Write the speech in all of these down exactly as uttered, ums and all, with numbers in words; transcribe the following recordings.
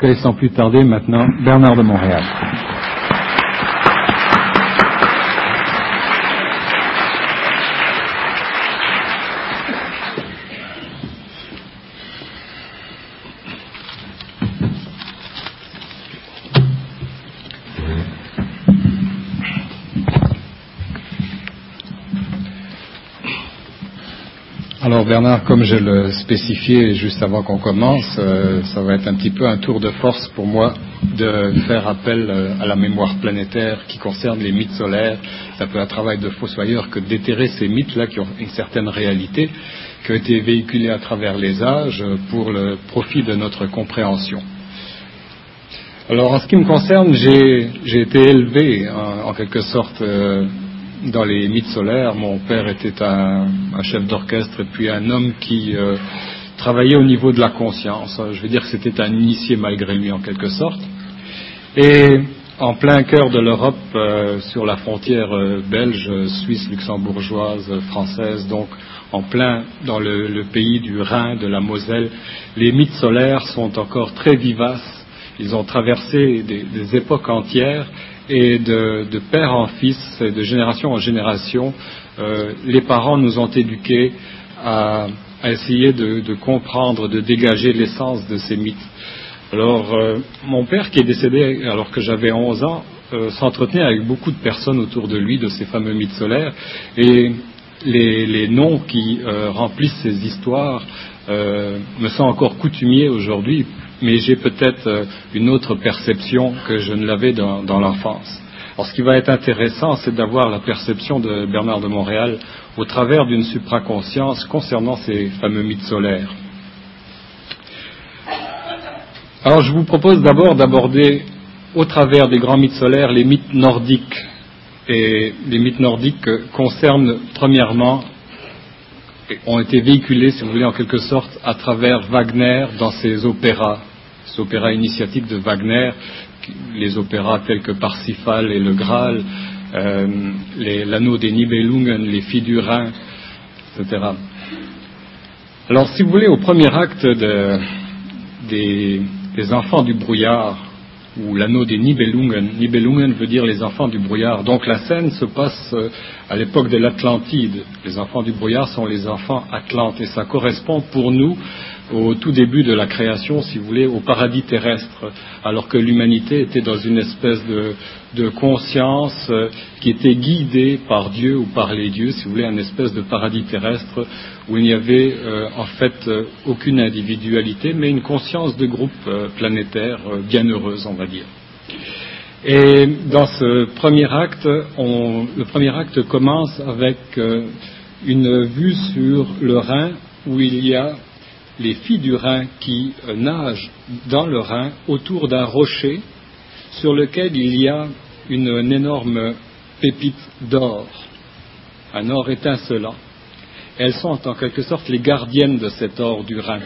j'accueille sans plus tarder maintenant Bernard de Montréal. Alors Bernard, comme je le spécifiais juste avant qu'on commence, euh, ça va être un petit peu un tour de force pour moi de faire appel euh, à la mémoire planétaire qui concerne les mythes solaires. C'est un peu un travail de fossoyeur que d'éterrer ces mythes-là qui ont une certaine réalité, qui ont été véhiculés à travers les âges pour le profit de notre compréhension. Alors en ce qui me concerne, j'ai, j'ai été élevé en, en quelque sorte euh, dans les mythes solaires. Mon père était un, un chef d'orchestre et puis un homme qui euh, travaillait au niveau de la conscience. Je veux dire que c'était un initié malgré lui en quelque sorte. Et en plein cœur de l'Europe, euh, sur la frontière euh, belge, suisse, luxembourgeoise, française, donc en plein dans le, le pays du Rhin, de la Moselle, les mythes solaires sont encore très vivaces. Ils ont traversé des, des époques entières. Et de, de père en fils, et de génération en génération, euh, les parents nous ont éduqués à, à essayer de, de comprendre, de dégager l'essence de ces mythes. Alors, euh, mon père, qui est décédé alors que j'avais onze ans, euh, s'entretenait avec beaucoup de personnes autour de lui, de ces fameux mythes solaires, et les, les noms qui euh, remplissent ces histoires euh, me sont encore coutumiers aujourd'hui, mais j'ai peut-être euh, une autre perception que je ne l'avais dans, dans l'enfance. Alors ce qui va être intéressant, c'est d'avoir la perception de Bernard de Montréal au travers d'une supraconscience concernant ces fameux mythes solaires. Alors je vous propose d'abord d'aborder au travers des grands mythes solaires les mythes nordiques. Et les mythes nordiques concernent premièrement, ont été véhiculés, si vous voulez, en quelque sorte, à travers Wagner dans ses opéras, ces opéras initiatiques de Wagner, les opéras tels que Parsifal et le Graal, euh, les, l'anneau des Nibelungen, les filles du Rhin, et cetera. Alors, si vous voulez, au premier acte de, des, des enfants du brouillard, ou l'anneau des Nibelungen. Nibelungen veut dire les enfants du brouillard. Donc la scène se passe à l'époque de l'Atlantide. Les enfants du brouillard sont les enfants atlantes. Et ça correspond pour nous au tout début de la création, si vous voulez, au paradis terrestre, alors que l'humanité était dans une espèce de, de conscience qui était guidée par Dieu ou par les dieux, si vous voulez, une espèce de paradis terrestre où il n'y avait euh, en fait euh, aucune individualité, mais une conscience de groupe euh, planétaire euh, bienheureuse, on va dire. Et dans ce premier acte, on, le premier acte commence avec euh, une vue sur le Rhin où il y a les filles du Rhin qui euh, nagent dans le Rhin autour d'un rocher sur lequel il y a une, une énorme pépite d'or, un or étincelant. Elles sont en quelque sorte les gardiennes de cet or du Rhin.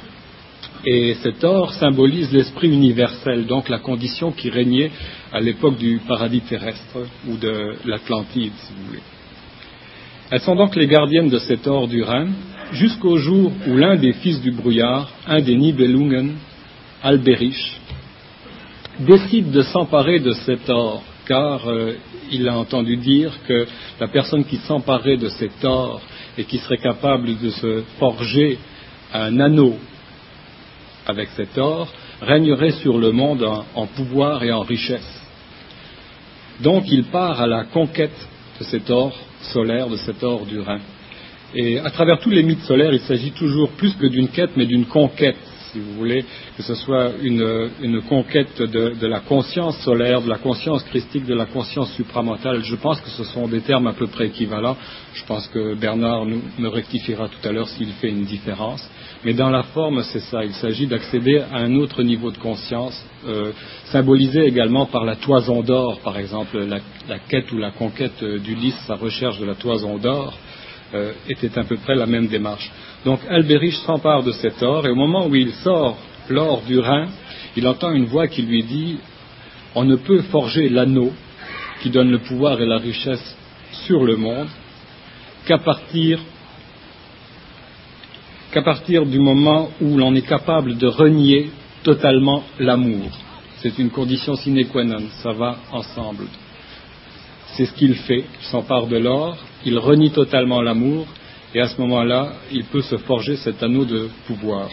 Et cet or symbolise l'esprit universel, donc la condition qui régnait à l'époque du paradis terrestre ou de l'Atlantide, si vous voulez. Elles sont donc les gardiennes de cet or du Rhin, jusqu'au jour où l'un des fils du brouillard, un des Nibelungen, Alberich, décide de s'emparer de cet or, car euh, il a entendu dire que la personne qui s'emparait de cet or et qui serait capable de se forger un anneau avec cet or, régnerait sur le monde en, en pouvoir et en richesse. Donc il part à la conquête de cet or solaire, de cet or du Rhin. Et à travers tous les mythes solaires, il s'agit toujours plus que d'une quête, mais d'une conquête, si vous voulez, que ce soit une, une conquête de, de la conscience solaire, de la conscience christique, de la conscience supramentale. Je pense que ce sont des termes à peu près équivalents. Je pense que Bernard nous, me rectifiera tout à l'heure s'il fait une différence. Mais dans la forme, c'est ça. Il s'agit d'accéder à un autre niveau de conscience, euh, symbolisé également par la toison d'or, par exemple. La, la quête ou la conquête d'Ulysse, sa recherche de la toison d'or, Euh, était à peu près la même démarche. Donc Alberich s'empare de cet or et au moment où il sort l'or du Rhin, il entend une voix qui lui dit « On ne peut forger l'anneau qui donne le pouvoir et la richesse sur le monde qu'à partir, qu'à partir du moment où l'on est capable de renier totalement l'amour. C'est une condition sine qua non, ça va ensemble. C'est ce qu'il fait, il s'empare de l'or, il renie totalement l'amour, et à ce moment-là, il peut se forger cet anneau de pouvoir.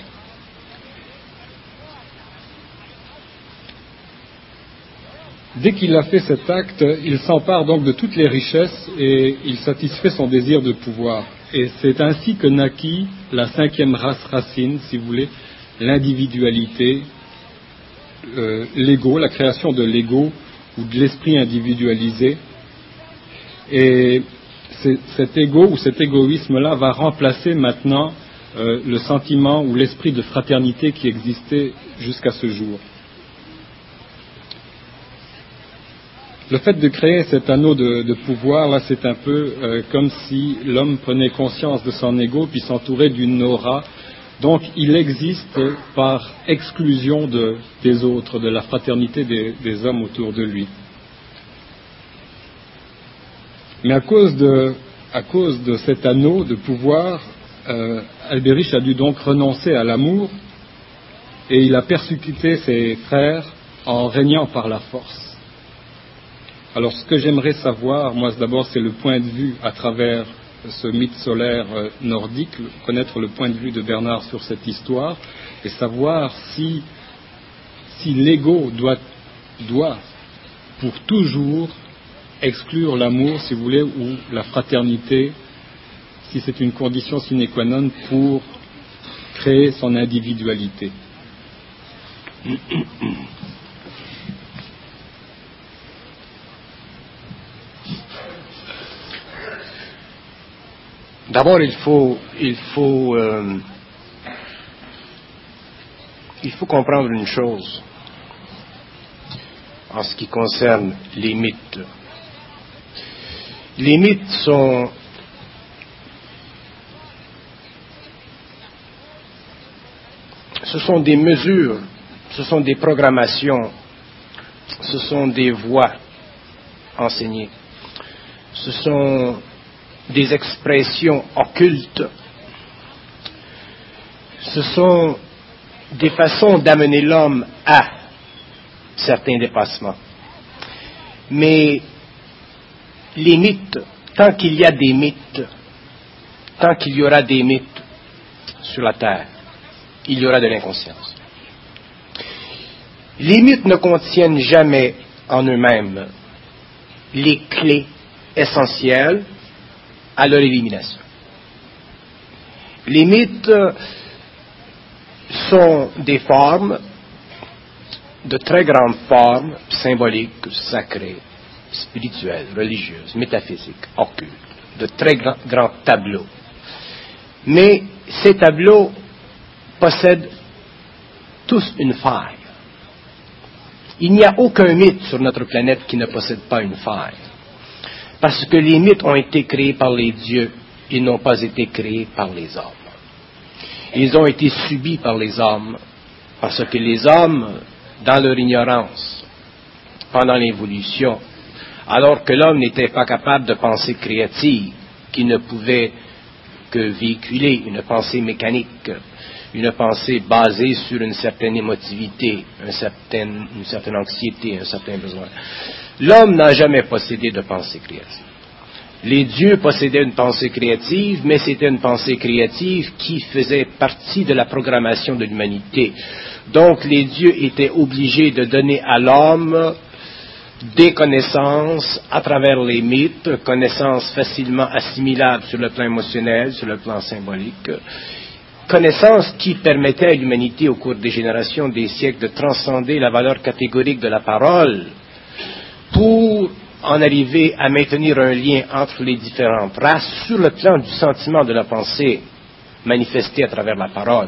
Dès qu'il a fait cet acte, il s'empare donc de toutes les richesses et il satisfait son désir de pouvoir. Et c'est ainsi que naquit la cinquième race racine, si vous voulez, l'individualité, euh, l'ego, la création de l'ego ou de l'esprit individualisé. Et cet ego ou cet égoïsme-là va remplacer maintenant euh, le sentiment ou l'esprit de fraternité qui existait jusqu'à ce jour. Le fait de créer cet anneau de, de pouvoir, là, c'est un peu euh, comme si l'homme prenait conscience de son ego puis s'entourait d'une aura. Donc, il existe par exclusion de, des autres, de la fraternité des, des hommes autour de lui. Mais à cause de, à cause de cet anneau de pouvoir, euh, Albéric a dû donc renoncer à l'amour et il a persécuté ses frères en régnant par la force. Alors, ce que j'aimerais savoir, moi, d'abord, c'est le point de vue à travers ce mythe solaire euh, nordique, connaître le point de vue de Bernard sur cette histoire, et savoir si, si l'ego doit, doit, pour toujours, exclure l'amour, si vous voulez, ou la fraternité, si c'est une condition sine qua non pour créer son individualité. D'abord, il faut, il faut, euh, il faut comprendre une chose en ce qui concerne les mythes. Les mythes sont ce sont des mesures, ce sont des programmations, ce sont des voies enseignées, ce sont des expressions occultes, ce sont des façons d'amener l'homme à certains dépassements. Mais les mythes, tant qu'il y a des mythes, tant qu'il y aura des mythes sur la terre, il y aura de l'inconscience. Les mythes ne contiennent jamais en eux-mêmes les clés essentielles à leur élimination. Les mythes sont des formes, de très grandes formes, symboliques, sacrées, spirituelles, religieuses, métaphysiques, occultes, de très grands, grands tableaux. Mais ces tableaux possèdent tous une faille. Il n'y a aucun mythe sur notre planète qui ne possède pas une faille. Parce que les mythes ont été créés par les dieux, ils n'ont pas été créés par les hommes. Ils ont été subis par les hommes, parce que les hommes, dans leur ignorance, pendant l'évolution, alors que l'homme n'était pas capable de pensée créative, qui ne pouvait que véhiculer une pensée mécanique, une pensée basée sur une certaine émotivité, une certaine, une certaine anxiété, un certain besoin. L'homme n'a jamais possédé de pensée créative. Les dieux possédaient une pensée créative, mais c'était une pensée créative qui faisait partie de la programmation de l'humanité. Donc les dieux étaient obligés de donner à l'homme des connaissances à travers les mythes, connaissances facilement assimilables sur le plan émotionnel, sur le plan symbolique, connaissances qui permettaient à l'humanité au cours des générations, des siècles, de transcender la valeur catégorique de la parole pour en arriver à maintenir un lien entre les différentes races sur le plan du sentiment de la pensée manifesté à travers la parole.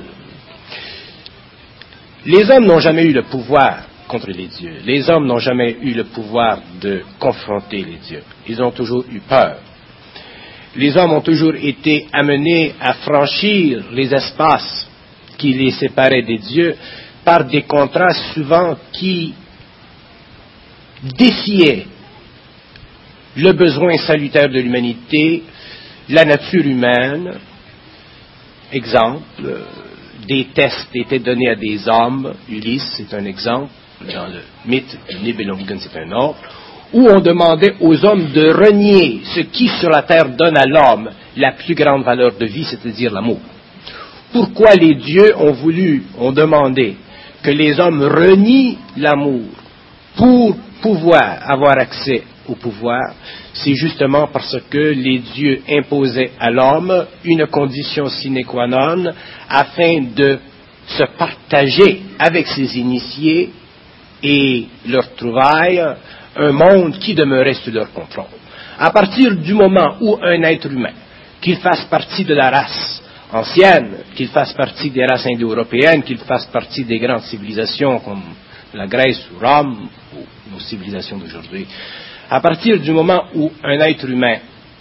Les hommes n'ont jamais eu le pouvoir contre les dieux. Les hommes n'ont jamais eu le pouvoir de confronter les dieux. Ils ont toujours eu peur. Les hommes ont toujours été amenés à franchir les espaces qui les séparaient des dieux par des contrats souvent qui défiaient le besoin salutaire de l'humanité, la nature humaine. Exemple, des tests étaient donnés à des hommes, Ulysse c'est un exemple, dans le mythe du Nibelungen c'est un autre, où on demandait aux hommes de renier ce qui sur la terre donne à l'homme la plus grande valeur de vie, c'est-à-dire l'amour. Pourquoi les dieux ont voulu, ont demandé que les hommes renient l'amour pour pouvoir avoir accès au pouvoir? C'est justement parce que les dieux imposaient à l'homme une condition sine qua non afin de se partager avec ses initiés et leurs trouvailles un monde qui demeurait sous leur contrôle. À partir du moment où un être humain, qu'il fasse partie de la race ancienne, qu'il fasse partie des races indo-européennes, qu'il fasse partie des grandes civilisations comme la Grèce ou Rome, ou nos civilisations d'aujourd'hui, à partir du moment où un être humain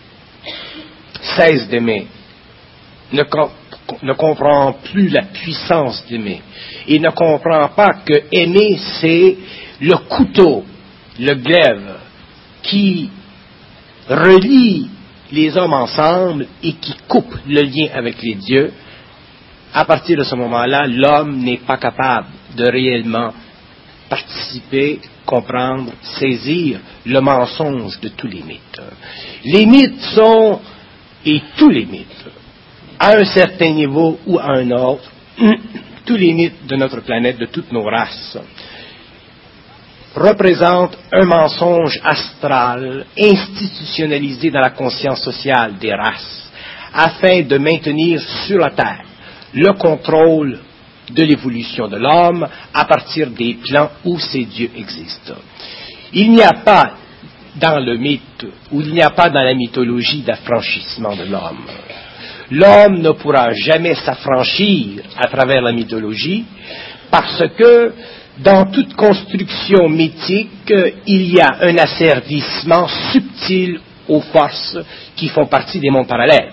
cesse d'aimer, ne, com- ne comprend plus la puissance d'aimer, et ne comprend pas que aimer c'est le couteau, le glaive, qui relie les hommes ensemble et qui coupe le lien avec les dieux, à partir de ce moment-là, l'homme n'est pas capable de réellement participer, comprendre, saisir le mensonge de tous les mythes. Les mythes sont, et tous les mythes, à un certain niveau ou à un autre, tous les mythes de notre planète, de toutes nos races, représentent un mensonge astral institutionnalisé dans la conscience sociale des races, afin de maintenir sur la Terre le contrôle de l'évolution de l'homme à partir des plans où ces dieux existent. Il n'y a pas dans le mythe, ou il n'y a pas dans la mythologie d'affranchissement de l'homme. L'homme ne pourra jamais s'affranchir à travers la mythologie parce que dans toute construction mythique, il y a un asservissement subtil aux forces qui font partie des mondes parallèles.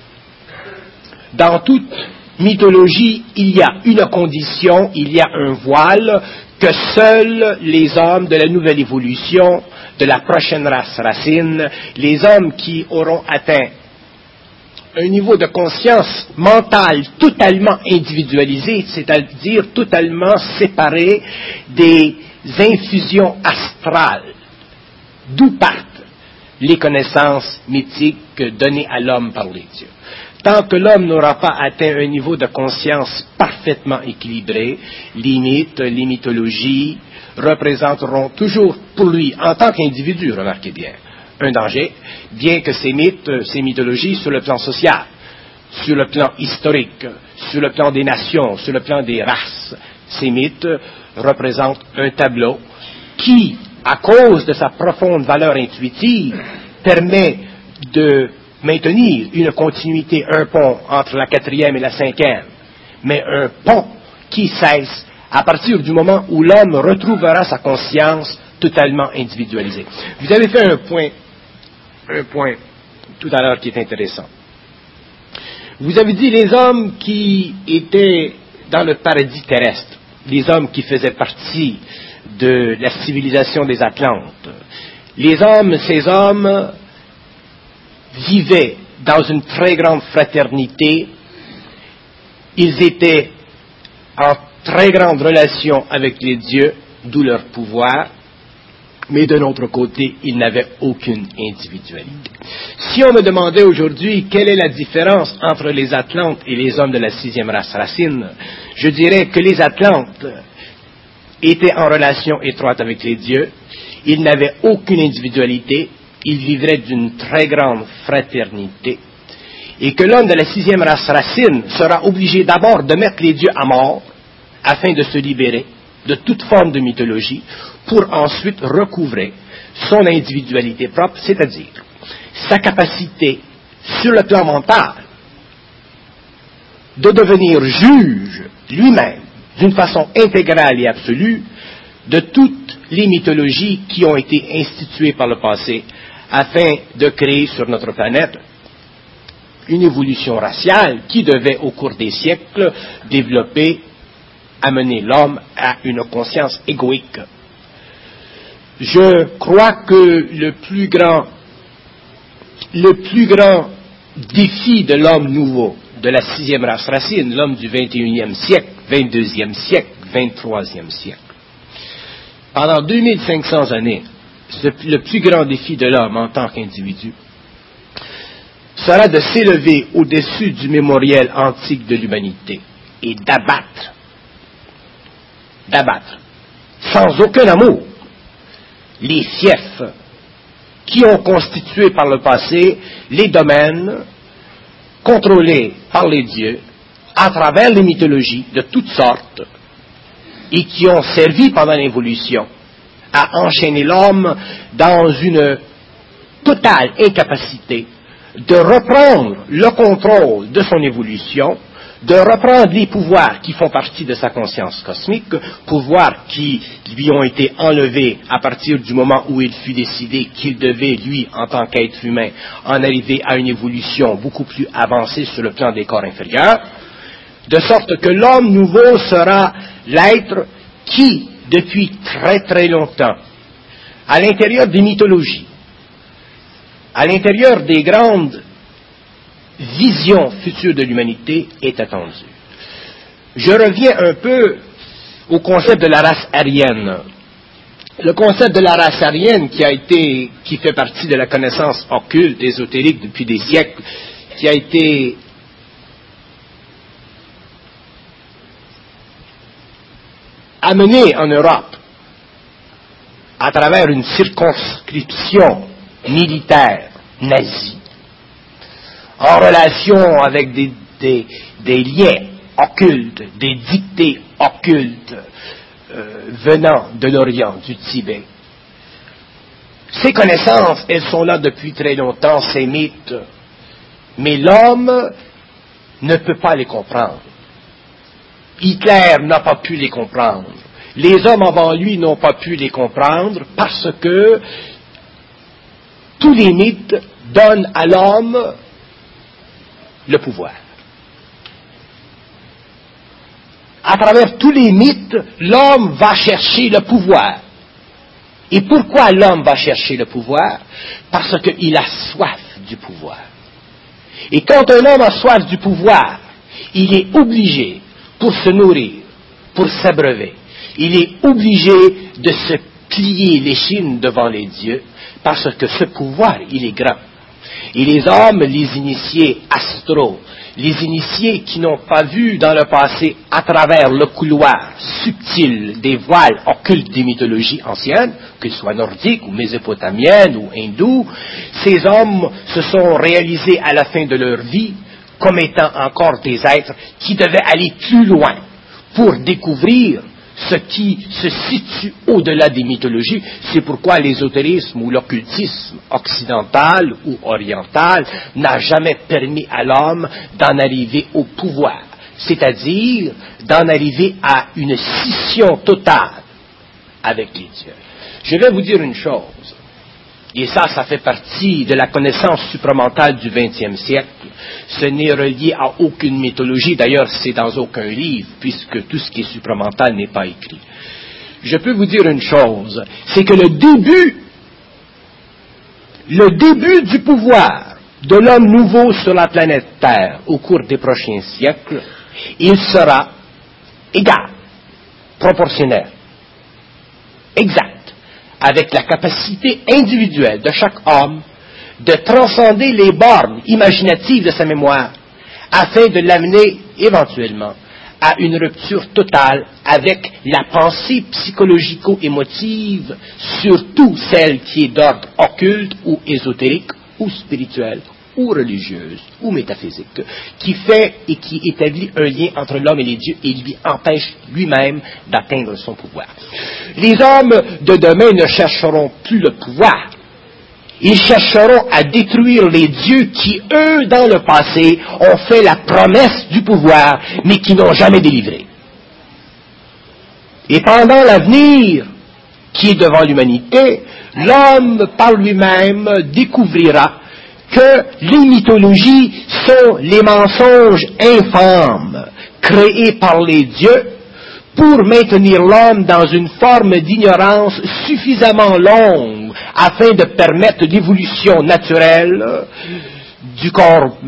Dans toute mythologie, il y a une condition, il y a un voile que seuls les hommes de la nouvelle évolution, de la prochaine race racine, les hommes qui auront atteint un niveau de conscience mentale totalement individualisé, c'est-à-dire totalement séparé des infusions astrales, d'où partent les connaissances mythiques données à l'homme par les dieux. Tant que l'homme n'aura pas atteint un niveau de conscience parfaitement équilibré, les mythes, les mythologies représenteront toujours pour lui, en tant qu'individu, remarquez bien, un danger, bien que ces mythes, ces mythologies, sur le plan social, sur le plan historique, sur le plan des nations, sur le plan des races, ces mythes représentent un tableau qui, à cause de sa profonde valeur intuitive, permet de maintenir une continuité, un pont entre la quatrième et la cinquième, mais un pont qui cesse à partir du moment où l'homme retrouvera sa conscience totalement individualisée. Vous avez fait un point, un point tout à l'heure qui est intéressant. Vous avez dit les hommes qui étaient dans le paradis terrestre, les hommes qui faisaient partie de la civilisation des Atlantes. Les hommes, ces hommes vivaient dans une très grande fraternité, ils étaient en très grande relation avec les dieux, d'où leur pouvoir, mais d'un autre côté, ils n'avaient aucune individualité. Si on me demandait aujourd'hui quelle est la différence entre les Atlantes et les hommes de la sixième race racine, je dirais que les Atlantes étaient en relation étroite avec les dieux, ils n'avaient aucune individualité, ils vivraient d'une très grande fraternité, et que l'homme de la sixième race racine sera obligé d'abord de mettre les dieux à mort, afin de se libérer de toute forme de mythologie, pour ensuite recouvrer son individualité propre, c'est-à-dire sa capacité sur le plan mental de devenir juge lui-même d'une façon intégrale et absolue de toutes les mythologies qui ont été instituées par le passé afin de créer sur notre planète une évolution raciale qui devait au cours des siècles développer, amener l'homme à une conscience égoïque. Je crois que le plus grand, le plus grand défi de l'homme nouveau, de la sixième race racine, l'homme du vingt et unième siècle, vingt-deuxième siècle, vingt-troisième siècle. Pendant deux mille cinq cents années, le plus grand défi de l'homme en tant qu'individu sera de s'élever au-dessus du mémoriel antique de l'humanité et d'abattre, d'abattre, sans aucun amour, les fiefs qui ont constitué par le passé les domaines contrôlés par les dieux à travers les mythologies de toutes sortes et qui ont servi pendant l'évolution à enchaîner l'homme dans une totale incapacité de reprendre le contrôle de son évolution, de reprendre les pouvoirs qui font partie de sa conscience cosmique, pouvoirs qui lui ont été enlevés à partir du moment où il fut décidé qu'il devait, lui, en tant qu'être humain, en arriver à une évolution beaucoup plus avancée sur le plan des corps inférieurs, de sorte que l'homme nouveau sera l'être qui, depuis très très longtemps, à l'intérieur des mythologies, à l'intérieur des grandes visions futures de l'humanité, est attendu. Je reviens un peu au concept de la race aryenne. Le concept de la race aryenne qui a été, qui fait partie de la connaissance occulte, ésotérique depuis des siècles, qui a été amené en Europe à travers une circonscription militaire nazie, en relation avec des, des, des liens occultes, des dictées occultes euh, venant de l'Orient, du Tibet. Ces connaissances, elles sont là depuis très longtemps, ces mythes, mais l'homme ne peut pas les comprendre. Hitler n'a pas pu les comprendre. Les hommes avant lui n'ont pas pu les comprendre parce que tous les mythes donnent à l'homme le pouvoir. À travers tous les mythes, l'homme va chercher le pouvoir. Et pourquoi l'homme va chercher le pouvoir? Parce qu'il a soif du pouvoir. Et quand un homme a soif du pouvoir, il est obligé, pour se nourrir, pour s'abreuver, il est obligé de se plier l'échine devant les dieux, parce que ce pouvoir, il est grand. Et les hommes, les initiés astraux, les initiés qui n'ont pas vu dans le passé à travers le couloir subtil des voiles occultes des mythologies anciennes, qu'elles soient nordiques ou mésopotamiennes ou hindoues, ces hommes se sont réalisés à la fin de leur vie comme étant encore des êtres qui devaient aller plus loin pour découvrir ce qui se situe au-delà des mythologies. C'est pourquoi l'ésotérisme ou l'occultisme occidental ou oriental n'a jamais permis à l'homme d'en arriver au pouvoir, c'est-à-dire d'en arriver à une scission totale avec les dieux. Je vais vous dire une chose, et ça, ça fait partie de la connaissance supramentale du vingtième siècle. Ce n'est relié à aucune mythologie, d'ailleurs c'est dans aucun livre, puisque tout ce qui est supramental n'est pas écrit. Je peux vous dire une chose, c'est que le début, le début du pouvoir de l'homme nouveau sur la planète Terre au cours des prochains siècles, il sera égal, proportionnel, exact, avec la capacité individuelle de chaque homme de transcender les bornes imaginatives de sa mémoire afin de l'amener éventuellement à une rupture totale avec la pensée psychologico-émotive, surtout celle qui est d'ordre occulte ou ésotérique ou spirituelle ou religieuse ou métaphysique, qui fait et qui établit un lien entre l'homme et les dieux et lui empêche lui-même d'atteindre son pouvoir. Les hommes de demain ne chercheront plus le pouvoir. Ils chercheront à détruire les dieux qui, eux, dans le passé, ont fait la promesse du pouvoir, mais qui n'ont jamais délivré. Et pendant l'avenir qui est devant l'humanité, l'homme par lui-même découvrira que les mythologies sont les mensonges infâmes créés par les dieux pour maintenir l'homme dans une forme d'ignorance suffisamment longue afin de permettre l'évolution naturelle du corps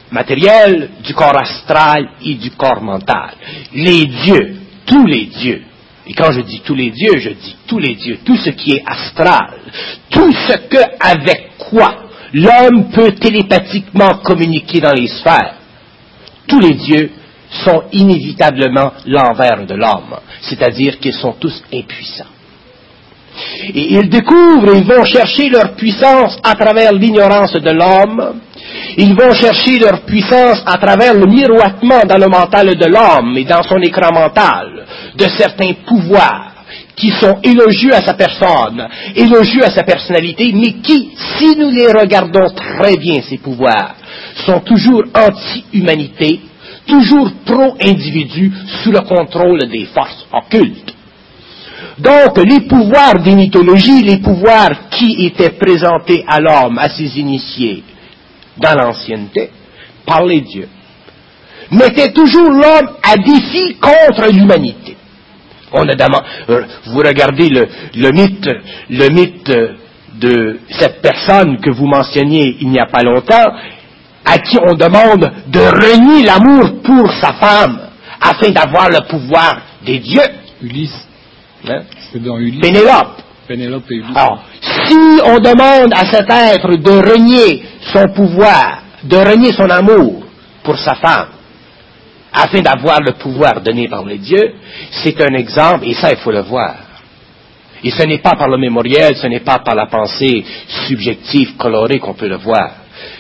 matériel, du corps astral et du corps mental. Les dieux, tous les dieux, et quand je dis tous les dieux, je dis tous les dieux, tout ce qui est astral, tout ce que, avec quoi l'homme peut télépathiquement communiquer dans les sphères, tous les dieux sont inévitablement l'envers de l'homme, c'est-à-dire qu'ils sont tous impuissants. Et ils découvrent, ils vont chercher leur puissance à travers l'ignorance de l'homme, ils vont chercher leur puissance à travers le miroitement dans le mental de l'homme et dans son écran mental de certains pouvoirs qui sont élogieux à sa personne, élogieux à sa personnalité, mais qui, si nous les regardons très bien, ces pouvoirs, sont toujours anti-humanité, toujours pro-individu sous le contrôle des forces occultes. Donc, les pouvoirs des mythologies, les pouvoirs qui étaient présentés à l'homme, à ses initiés, dans l'ancienneté, par les dieux, mettaient toujours l'homme à défi contre l'humanité. On a demandé, vous regardez le, le mythe, le mythe de cette personne que vous mentionniez il n'y a pas longtemps, à qui on demande de renier l'amour pour sa femme, afin d'avoir le pouvoir des dieux. Ulysse. Hein? C'est dans Ulysse. Pénélope. Pénélope et Ulysse. Alors, si on demande à cet être de renier son pouvoir, de renier son amour pour sa femme, afin d'avoir le pouvoir donné par les dieux, c'est un exemple, et ça, il faut le voir. Et ce n'est pas par le mémoriel, ce n'est pas par la pensée subjective, colorée qu'on peut le voir.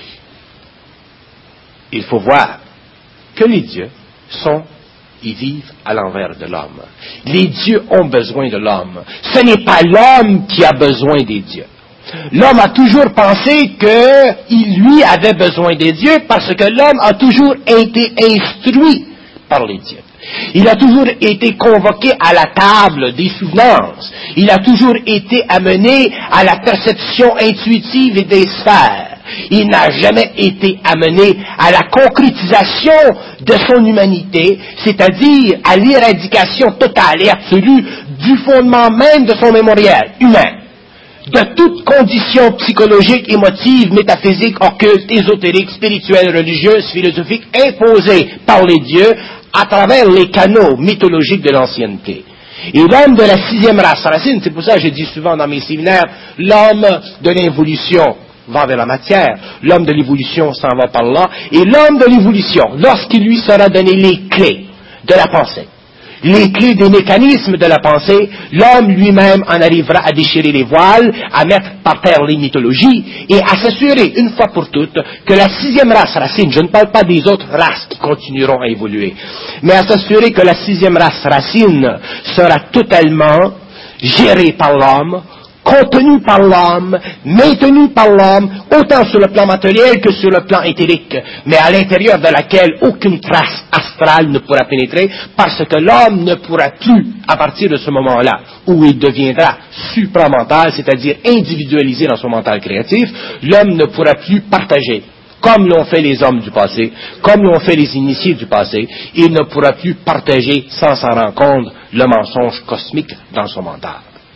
Il faut voir que les dieux sont, ils vivent à l'envers de l'homme. Les dieux ont besoin de l'homme. Ce n'est pas l'homme qui a besoin des dieux. L'homme a toujours pensé qu'il, lui, avait besoin des dieux parce que l'homme a toujours été instruit par les dieux. Il a toujours été convoqué à la table des souvenances. Il a toujours été amené à la perception intuitive et des sphères. Il n'a jamais été amené à la concrétisation de son humanité, c'est-à-dire à l'éradication totale et absolue du fondement même de son mémoriel humain, de toute condition psychologique, émotive, métaphysique, occulte, ésotérique, spirituelle, religieuse, philosophique, imposée par les dieux à travers les canaux mythologiques de l'ancienneté. Et l'homme de la sixième race racine, c'est pour ça que je dis souvent dans mes séminaires, l'homme de l'involution va vers la matière, l'homme de l'évolution s'en va par là, et l'homme de l'évolution, lorsqu'il lui sera donné les clés de la pensée, les clés des mécanismes de la pensée, l'homme lui-même en arrivera à déchirer les voiles, à mettre par terre les mythologies, et à s'assurer une fois pour toutes que la sixième race racine, je ne parle pas des autres races qui continueront à évoluer, mais à s'assurer que la sixième race racine sera totalement gérée par l'homme, contenue par l'homme, maintenue par l'homme, autant sur le plan matériel que sur le plan éthérique, mais à l'intérieur de laquelle aucune trace astrale ne pourra pénétrer, parce que l'homme ne pourra plus, à partir de ce moment-là, où il deviendra supramental, c'est-à-dire individualisé dans son mental créatif, l'homme ne pourra plus partager, comme l'ont fait les hommes du passé, comme l'ont fait les initiés du passé, il ne pourra plus partager sans s'en rendre compte le mensonge cosmique dans son mental.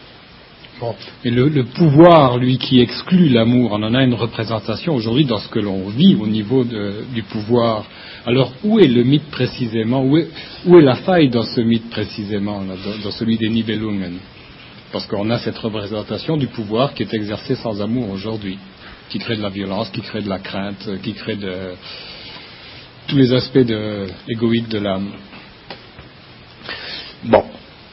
Bon. Et le, le pouvoir, lui, qui exclut l'amour, on en a une représentation aujourd'hui dans ce que l'on vit au niveau de, du pouvoir. Alors, où est le mythe précisément? Où est, où est la faille dans ce mythe précisément, là, dans, dans celui des Nibelungen? Parce qu'on a cette représentation du pouvoir qui est exercé sans amour aujourd'hui, qui crée de la violence, qui crée de la crainte, qui crée de tous les aspects de, égoïques de l'âme. Bon.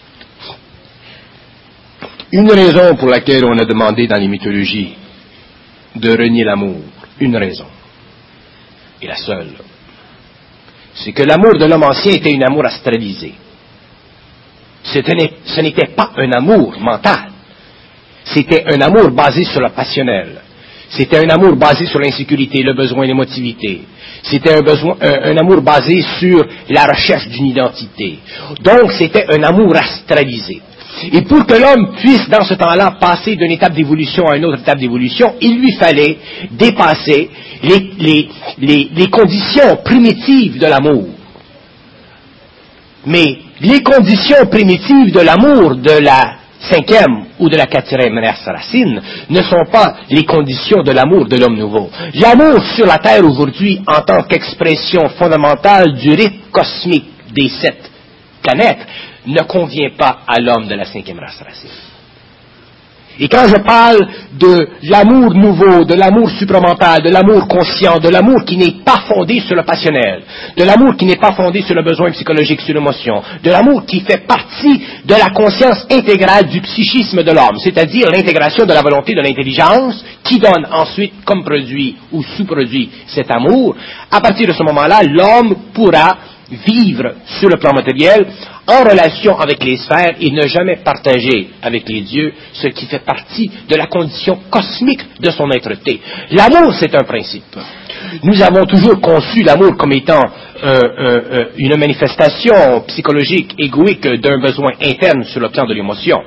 Une raison pour laquelle on a demandé dans les mythologies de renier l'amour, une raison, et la seule, c'est que l'amour de l'homme ancien était un amour astralisé. C'était, ce n'était pas un amour mental, c'était un amour basé sur le passionnel, c'était un amour basé sur l'insécurité, le besoin d'émotivité, c'était un, besoin, un, un amour basé sur la recherche d'une identité. Donc c'était un amour astralisé. Et pour que l'homme puisse, dans ce temps-là, passer d'une étape d'évolution à une autre étape d'évolution, il lui fallait dépasser les, les, les, les conditions primitives de l'amour. Mais les conditions primitives de l'amour, de la cinquième ou de la quatrième race racine ne sont pas les conditions de l'amour de l'homme nouveau. L'amour sur la Terre aujourd'hui, en tant qu'expression fondamentale du rythme cosmique des sept planètes, ne convient pas à l'homme de la cinquième race racine. Et quand je parle de l'amour nouveau, de l'amour supramental, de l'amour conscient, de l'amour qui n'est pas fondé sur le passionnel, de l'amour qui n'est pas fondé sur le besoin psychologique, sur l'émotion, de l'amour qui fait partie de la conscience intégrale du psychisme de l'homme, c'est-à-dire l'intégration de la volonté de l'intelligence qui donne ensuite comme produit ou sous-produit cet amour, à partir de ce moment-là, l'homme pourra vivre sur le plan matériel en relation avec les sphères et ne jamais partager avec les dieux ce qui fait partie de la condition cosmique de son être-té. L'amour, c'est un principe. Nous avons toujours conçu l'amour comme étant euh, euh, une manifestation psychologique, égoïque d'un besoin interne sur le plan de l'émotion.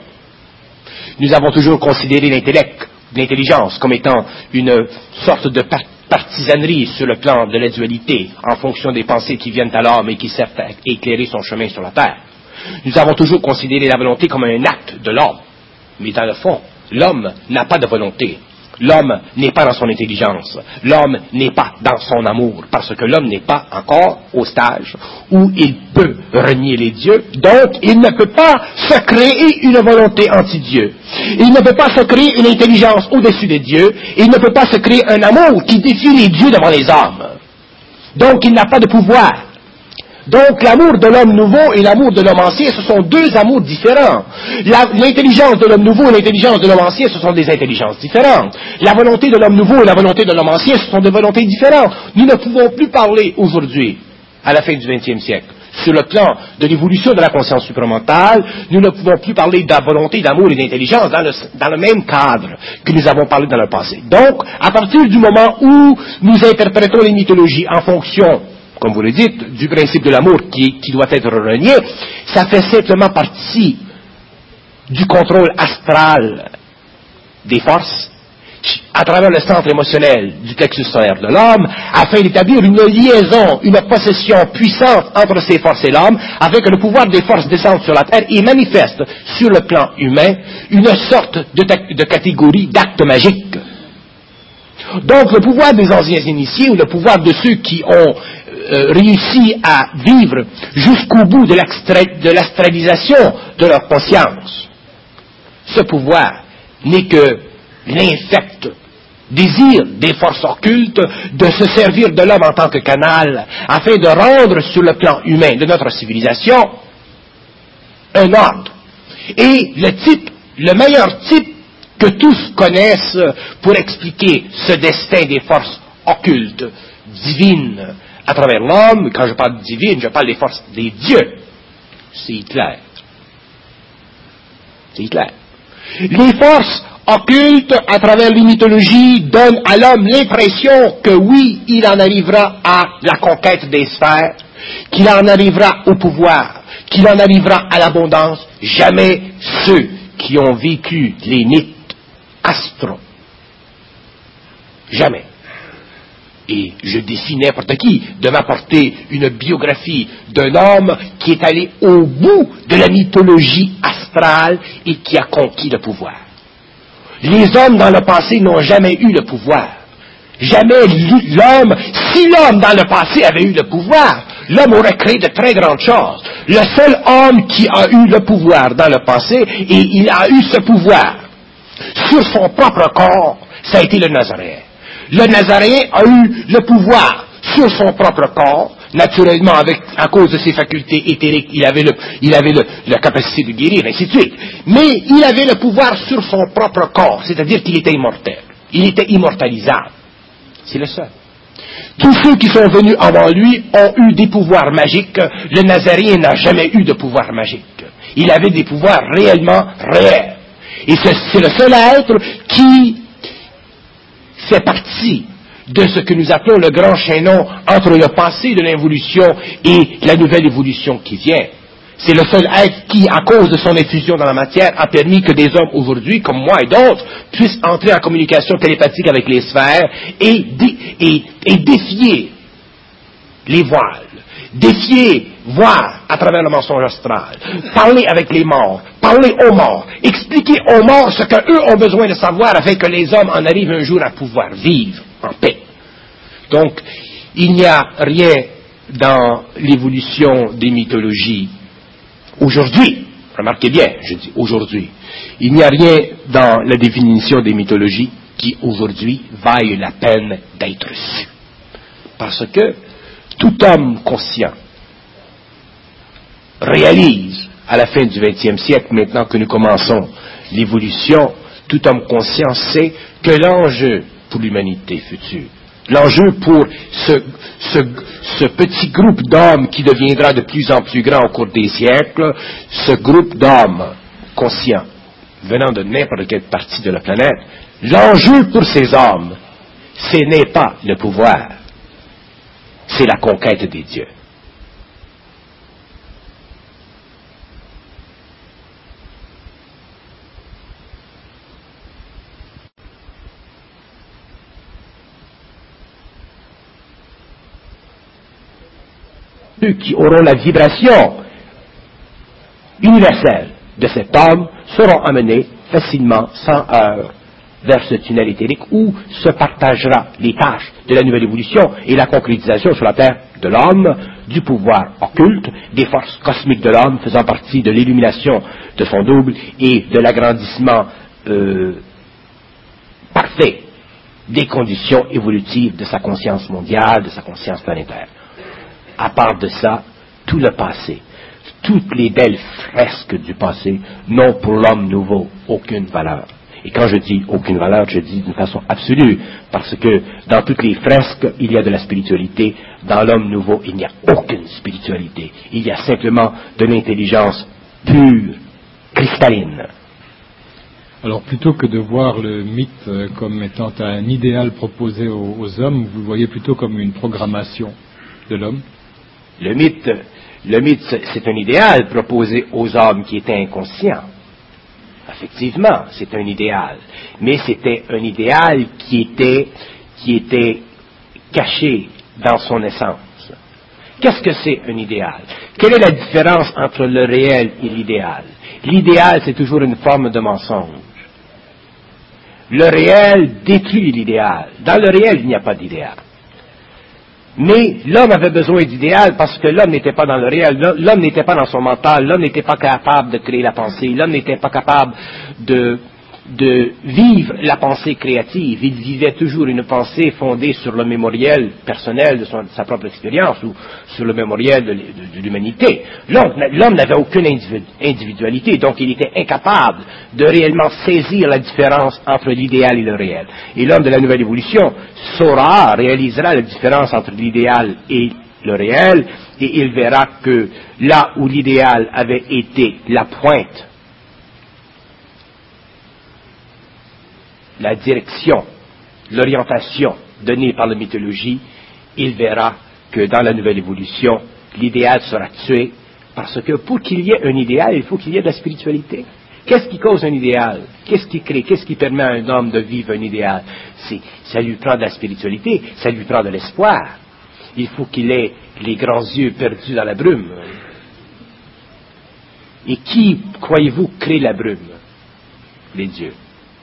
Nous avons toujours considéré l'intellect, l'intelligence comme étant une sorte de partie partisanerie sur le plan de la dualité, en fonction des pensées qui viennent à l'homme et qui servent à éclairer son chemin sur la terre. Nous avons toujours considéré la volonté comme un acte de l'homme. Mais dans le fond, l'homme n'a pas de volonté. L'homme n'est pas dans son intelligence. L'homme n'est pas dans son amour, parce que l'homme n'est pas encore au stage où il peut renier les dieux, donc il ne peut pas se créer une volonté anti-dieu. Il ne peut pas se créer une intelligence au-dessus des dieux, il ne peut pas se créer un amour qui défie les dieux devant les hommes. Donc il n'a pas de pouvoir. Donc l'amour de l'homme nouveau et l'amour de l'homme ancien, ce sont deux amours différents. La, l'intelligence de l'homme nouveau et l'intelligence de l'homme ancien, ce sont des intelligences différentes. La volonté de l'homme nouveau et la volonté de l'homme ancien, ce sont des volontés différentes. Nous ne pouvons plus parler aujourd'hui, à la fin du vingtième siècle, sur le plan de l'évolution de la conscience supramentale, nous ne pouvons plus parler de la volonté, d'amour et d'intelligence dans le, dans le même cadre que nous avons parlé dans le passé. Donc, à partir du moment où nous interprétons les mythologies en fonction, comme vous le dites, du principe de l'amour qui, qui doit être renié, ça fait simplement partie du contrôle astral des forces à travers le centre émotionnel du plexus solaire de l'homme, afin d'établir une liaison, une possession puissante entre ces forces et l'homme, afin que le pouvoir des forces descende sur la terre et manifeste sur le plan humain une sorte de, ta- de catégorie d'actes magiques. Donc le pouvoir des anciens initiés, ou le pouvoir de ceux qui ont euh, réussi à vivre jusqu'au bout de, de l'astralisation de leur conscience, ce pouvoir n'est que l'infect désir des forces occultes de se servir de l'homme en tant que canal afin de rendre sur le plan humain de notre civilisation un ordre. Et le type, le meilleur type que tous connaissent pour expliquer ce destin des forces occultes, divines, à travers l'homme, quand je parle de divine, je parle des forces des dieux, c'est Hitler. C'est Hitler. Les forces occultes, à travers les mythologies, donnent à l'homme l'impression que oui, il en arrivera à la conquête des sphères, qu'il en arrivera au pouvoir, qu'il en arrivera à l'abondance. Jamais ceux qui ont vécu les mythes astraux. Jamais. Et je défie n'importe qui de m'apporter une biographie d'un homme qui est allé au bout de la mythologie astrale et qui a conquis le pouvoir. Les hommes dans le passé n'ont jamais eu le pouvoir. Jamais l'homme, si l'homme dans le passé avait eu le pouvoir, l'homme aurait créé de très grandes choses. Le seul homme qui a eu le pouvoir dans le passé, et il a eu ce pouvoir sur son propre corps, ça a été le Nazaréen. Le Nazaréen a eu le pouvoir sur son propre corps, naturellement avec, à cause de ses facultés éthériques, il avait, le, il avait le, la capacité de guérir, ainsi de suite. Mais il avait le pouvoir sur son propre corps, c'est-à-dire qu'il était immortel. Il était immortalisable. C'est le seul. Tous ceux qui sont venus avant lui ont eu des pouvoirs magiques. Le Nazaréen n'a jamais eu de pouvoir magique. Il avait des pouvoirs réellement réels. Et c'est, c'est le seul être qui fait partie de ce que nous appelons le grand chaînon entre le passé de l'évolution et la nouvelle évolution qui vient. C'est le seul être qui, à cause de son effusion dans la matière, a permis que des hommes aujourd'hui, comme moi et d'autres, puissent entrer en communication télépathique avec les sphères et, dé, et, et défier les voiles, défier, voir à travers le mensonge astral, parler avec les morts, parler aux morts, expliquer aux morts ce qu'eux ont besoin de savoir afin que les hommes en arrivent un jour à pouvoir vivre en paix. Donc, il n'y a rien dans l'évolution des mythologies aujourd'hui, remarquez bien, je dis aujourd'hui, il n'y a rien dans la définition des mythologies qui aujourd'hui vaille la peine d'être su. Parce que tout homme conscient réalise, à la fin du vingtième siècle, maintenant que nous commençons l'évolution, tout homme conscient sait que l'enjeu pour l'humanité future, l'enjeu pour ce, ce, ce petit groupe d'hommes qui deviendra de plus en plus grand au cours des siècles, ce groupe d'hommes conscients venant de n'importe quelle partie de la planète, l'enjeu pour ces hommes, ce n'est pas le pouvoir, c'est la conquête des dieux. Ceux qui auront la vibration universelle de cet homme seront amenés facilement, sans heurts, vers ce tunnel éthérique où se partagera les tâches de la nouvelle évolution et la concrétisation sur la terre de l'homme, du pouvoir occulte, des forces cosmiques de l'homme faisant partie de l'illumination de son double et de l'agrandissement euh, parfait des conditions évolutives de sa conscience mondiale, de sa conscience planétaire. À part de ça, tout le passé, toutes les belles fresques du passé n'ont pour l'homme nouveau aucune valeur. Et quand je dis aucune valeur, je dis d'une façon absolue, parce que dans toutes les fresques, il y a de la spiritualité, dans l'homme nouveau, il n'y a aucune spiritualité. Il y a simplement de l'intelligence pure, cristalline. Alors plutôt que de voir le mythe comme étant un idéal proposé aux, aux hommes, vous le voyez plutôt comme une programmation de l'homme? Le mythe, le mythe, c'est un idéal proposé aux hommes qui étaient inconscients. Effectivement, c'est un idéal. Mais c'était un idéal qui était, qui était caché dans son essence. Qu'est-ce que c'est un idéal? Quelle est la différence entre le réel et l'idéal? L'idéal, c'est toujours une forme de mensonge. Le réel détruit l'idéal. Dans le réel, il n'y a pas d'idéal. Mais l'homme avait besoin d'idéal parce que l'homme n'était pas dans le réel, l'homme n'était pas dans son mental, l'homme n'était pas capable de créer la pensée, l'homme n'était pas capable de, de vivre la pensée créative. Il vivait toujours une pensée fondée sur le mémoriel personnel de, son, de sa propre expérience ou sur le mémoriel de, de, de l'humanité. L'homme, l'homme n'avait aucune individualité, donc il était incapable de réellement saisir la différence entre l'idéal et le réel. Et l'homme de la nouvelle évolution saura, réalisera la différence entre l'idéal et le réel, et il verra que là où l'idéal avait été la pointe, la direction, l'orientation donnée par la mythologie, il verra que dans la nouvelle évolution, l'idéal sera tué, parce que pour qu'il y ait un idéal, il faut qu'il y ait de la spiritualité. Qu'est-ce qui cause un idéal? Qu'est-ce qui crée? Qu'est-ce qui permet à un homme de vivre un idéal? C'est, ça lui prend de la spiritualité, ça lui prend de l'espoir. Il faut qu'il ait les grands yeux perdus dans la brume. Et qui, croyez-vous, crée la brume? Les dieux.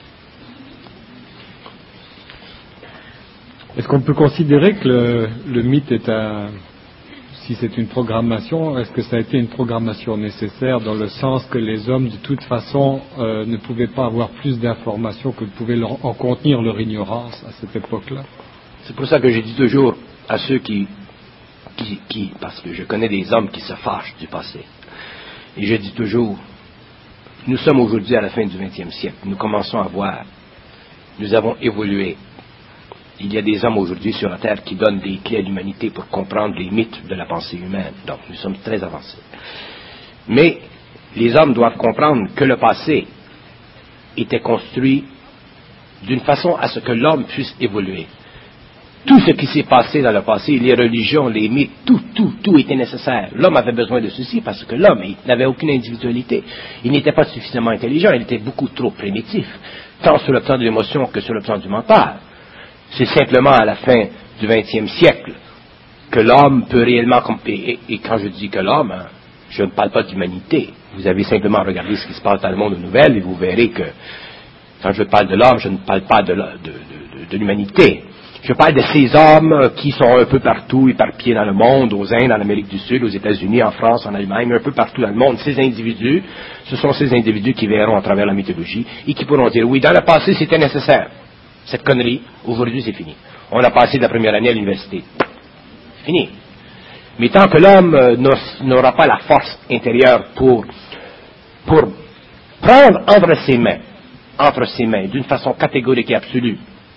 Est-ce qu'on peut considérer que le, le mythe est un, si c'est une programmation, est-ce que ça a été une programmation nécessaire dans le sens que les hommes de toute façon euh, ne pouvaient pas avoir plus d'informations que pouvait leur, en contenir leur ignorance à cette époque-là? C'est pour ça que je dis toujours à ceux qui, qui, qui, parce que je connais des hommes qui se fâchent du passé, et je dis toujours, nous sommes aujourd'hui à la fin du vingtième siècle, nous commençons à voir, nous avons évolué. Il y a des hommes aujourd'hui sur la Terre qui donnent des clés à l'humanité pour comprendre les mythes de la pensée humaine. Donc, nous sommes très avancés. Mais les hommes doivent comprendre que le passé était construit d'une façon à ce que l'homme puisse évoluer. Tout ce qui s'est passé dans le passé, les religions, les mythes, tout, tout, tout était nécessaire. L'homme avait besoin de ceci parce que l'homme n'avait aucune individualité. Il n'était pas suffisamment intelligent, il était beaucoup trop primitif, tant sur le plan de l'émotion que sur le plan du mental. C'est simplement à la fin du vingtième siècle que l'homme peut réellement... Et, et quand je dis que l'homme, hein, je ne parle pas d'humanité. Vous avez simplement regardé ce qui se passe dans le monde aux nouvelles et vous verrez que quand je parle de l'homme, je ne parle pas de, de, de, de, de l'humanité. Je parle de ces hommes qui sont un peu partout, éparpillés dans le monde, aux Indes, en Amérique du Sud, aux États-Unis, en France, en Allemagne, un peu partout dans le monde. Ces individus, ce sont ces individus qui verront à travers la mythologie et qui pourront dire, oui, dans le passé, c'était nécessaire. Cette connerie, aujourd'hui, c'est fini. On a passé la première année à l'université. Fini. Mais tant que l'homme n'aura pas la force intérieure pour, pour prendre entre ses mains, entre ses mains, d'une façon catégorique et absolue,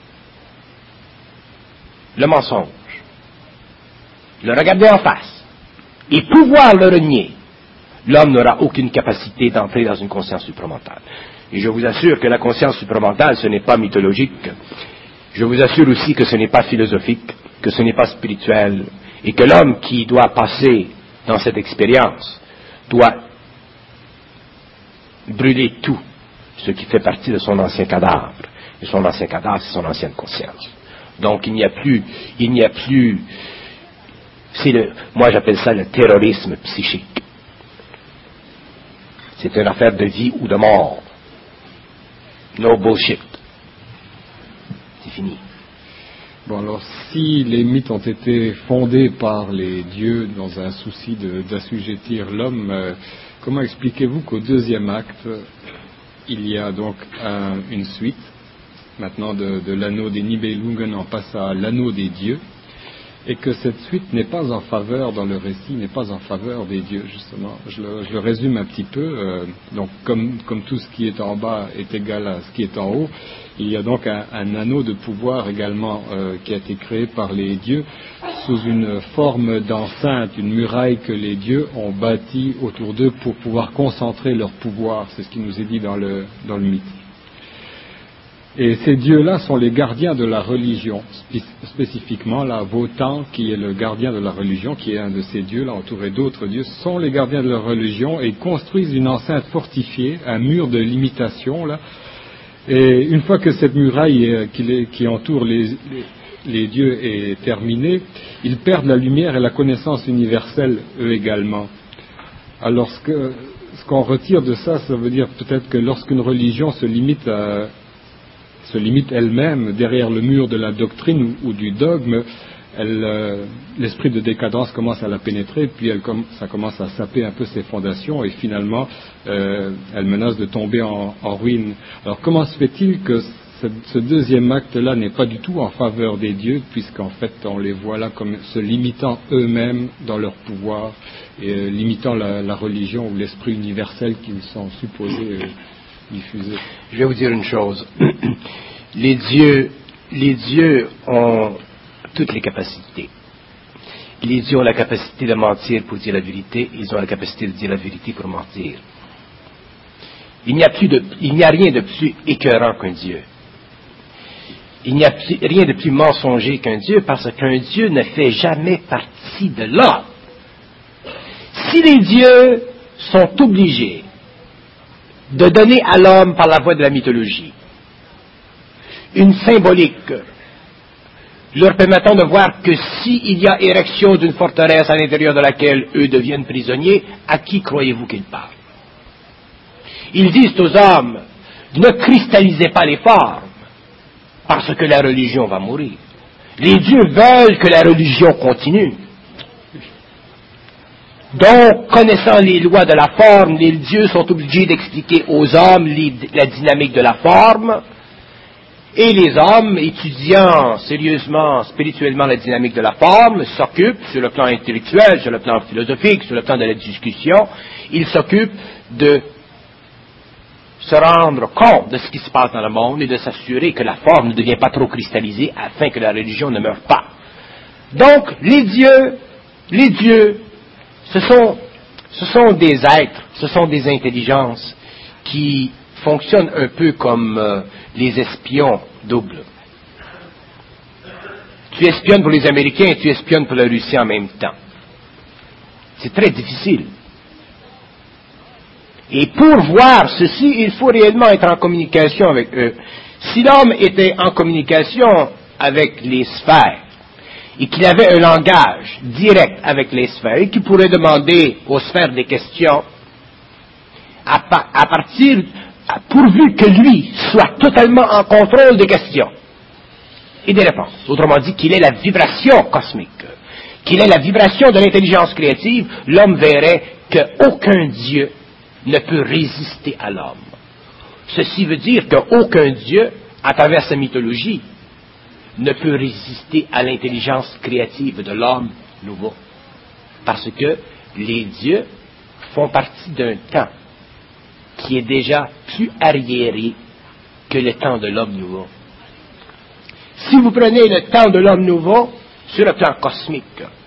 le mensonge, le regarder en face et pouvoir le renier, l'homme n'aura aucune capacité d'entrer dans une conscience supramentale. Et je vous assure que la conscience supramentale, ce n'est pas mythologique. Je vous assure aussi que ce n'est pas philosophique, que ce n'est pas spirituel, et que l'homme qui doit passer dans cette expérience doit brûler tout ce qui fait partie de son ancien cadavre. Et son ancien cadavre, c'est son ancienne conscience. Donc il n'y a plus, il n'y a plus, c'est le, moi j'appelle ça le terrorisme psychique. C'est une affaire de vie ou de mort. No bullshit. C'est fini. Bon, alors, si les mythes ont été fondés par les dieux dans un souci de, d'assujettir l'homme, euh, comment expliquez-vous qu'au deuxième acte, il y a donc un, une suite, maintenant de, de l'anneau des Nibelungen, on passe à l'anneau des dieux, et que cette suite n'est pas en faveur, dans le récit, n'est pas en faveur des dieux, justement. Je le, je le résume un petit peu. Euh, donc, comme, comme tout ce qui est en bas est égal à ce qui est en haut, il y a donc un, un anneau de pouvoir également euh, qui a été créé par les dieux sous une forme d'enceinte, une muraille que les dieux ont bâtie autour d'eux pour pouvoir concentrer leur pouvoir. C'est ce qui nous est dit dans le, dans le mythe. Et ces dieux-là sont les gardiens de la religion, spécifiquement là, Wotan, qui est le gardien de la religion, qui est un de ces dieux-là, entouré d'autres dieux, sont les gardiens de la religion et construisent une enceinte fortifiée, un mur de limitation, là. Et une fois que cette muraille qui, les, qui entoure les, les, les dieux est terminée, ils perdent la lumière et la connaissance universelle, eux également. Alors ce, que, ce qu'on retire de ça, ça veut dire peut-être que lorsqu'une religion se limite à se limite elle-même derrière le mur de la doctrine ou, ou du dogme, elle, euh, l'esprit de décadence commence à la pénétrer, puis elle com- ça commence à saper un peu ses fondations, et finalement, euh, elle menace de tomber en, en ruine. Alors comment se fait-il que ce, ce deuxième acte-là n'est pas du tout en faveur des dieux, puisqu'en fait on les voit là comme se limitant eux-mêmes dans leur pouvoir, et euh, limitant la, la religion ou l'esprit universel qu'ils sont supposés euh, diffuser. Je vais vous dire une chose. Les dieux, les dieux ont toutes les capacités. Les dieux ont la capacité de mentir pour dire la vérité, ils ont la capacité de dire la vérité pour mentir. Il n'y a plus de, il n'y a rien de plus écœurant qu'un Dieu. Il n'y a plus, rien de plus mensonger qu'un Dieu, parce qu'un Dieu ne fait jamais partie de l'homme. Si les dieux sont obligés de donner à l'homme, par la voie de la mythologie, une symbolique leur permettant de voir que s'il y a érection d'une forteresse à l'intérieur de laquelle eux deviennent prisonniers, à qui croyez-vous qu'ils parlent? Ils disent aux hommes, ne cristallisez pas les formes, parce que la religion va mourir. Les dieux veulent que la religion continue. Donc, connaissant les lois de la forme, les dieux sont obligés d'expliquer aux hommes les, la dynamique de la forme, et les hommes, étudiant sérieusement, spirituellement la dynamique de la forme, s'occupent, sur le plan intellectuel, sur le plan philosophique, sur le plan de la discussion, ils s'occupent de se rendre compte de ce qui se passe dans le monde et de s'assurer que la forme ne devient pas trop cristallisée afin que la religion ne meure pas. Donc, les dieux, les dieux, Ce sont, ce sont des êtres, ce sont des intelligences qui fonctionnent un peu comme euh, les espions doubles. Tu espionnes pour les Américains et tu espionnes pour la Russie en même temps. C'est très difficile. Et pour voir ceci, il faut réellement être en communication avec eux. Si l'homme était en communication avec les sphères, et qu'il avait un langage direct avec les sphères, et qu'il pourrait demander aux sphères des questions à, pa- à partir, à, pourvu que lui soit totalement en contrôle des questions et des réponses. Autrement dit, qu'il ait la vibration cosmique, qu'il ait la vibration de l'intelligence créative, l'homme verrait qu'aucun Dieu ne peut résister à l'homme. Ceci veut dire qu'aucun Dieu, à travers sa mythologie, ne peut résister à l'intelligence créative de l'homme nouveau. Parce que les dieux font partie d'un temps qui est déjà plus arriéré que le temps de l'homme nouveau. Si vous prenez le temps de l'homme nouveau sur le plan cosmique,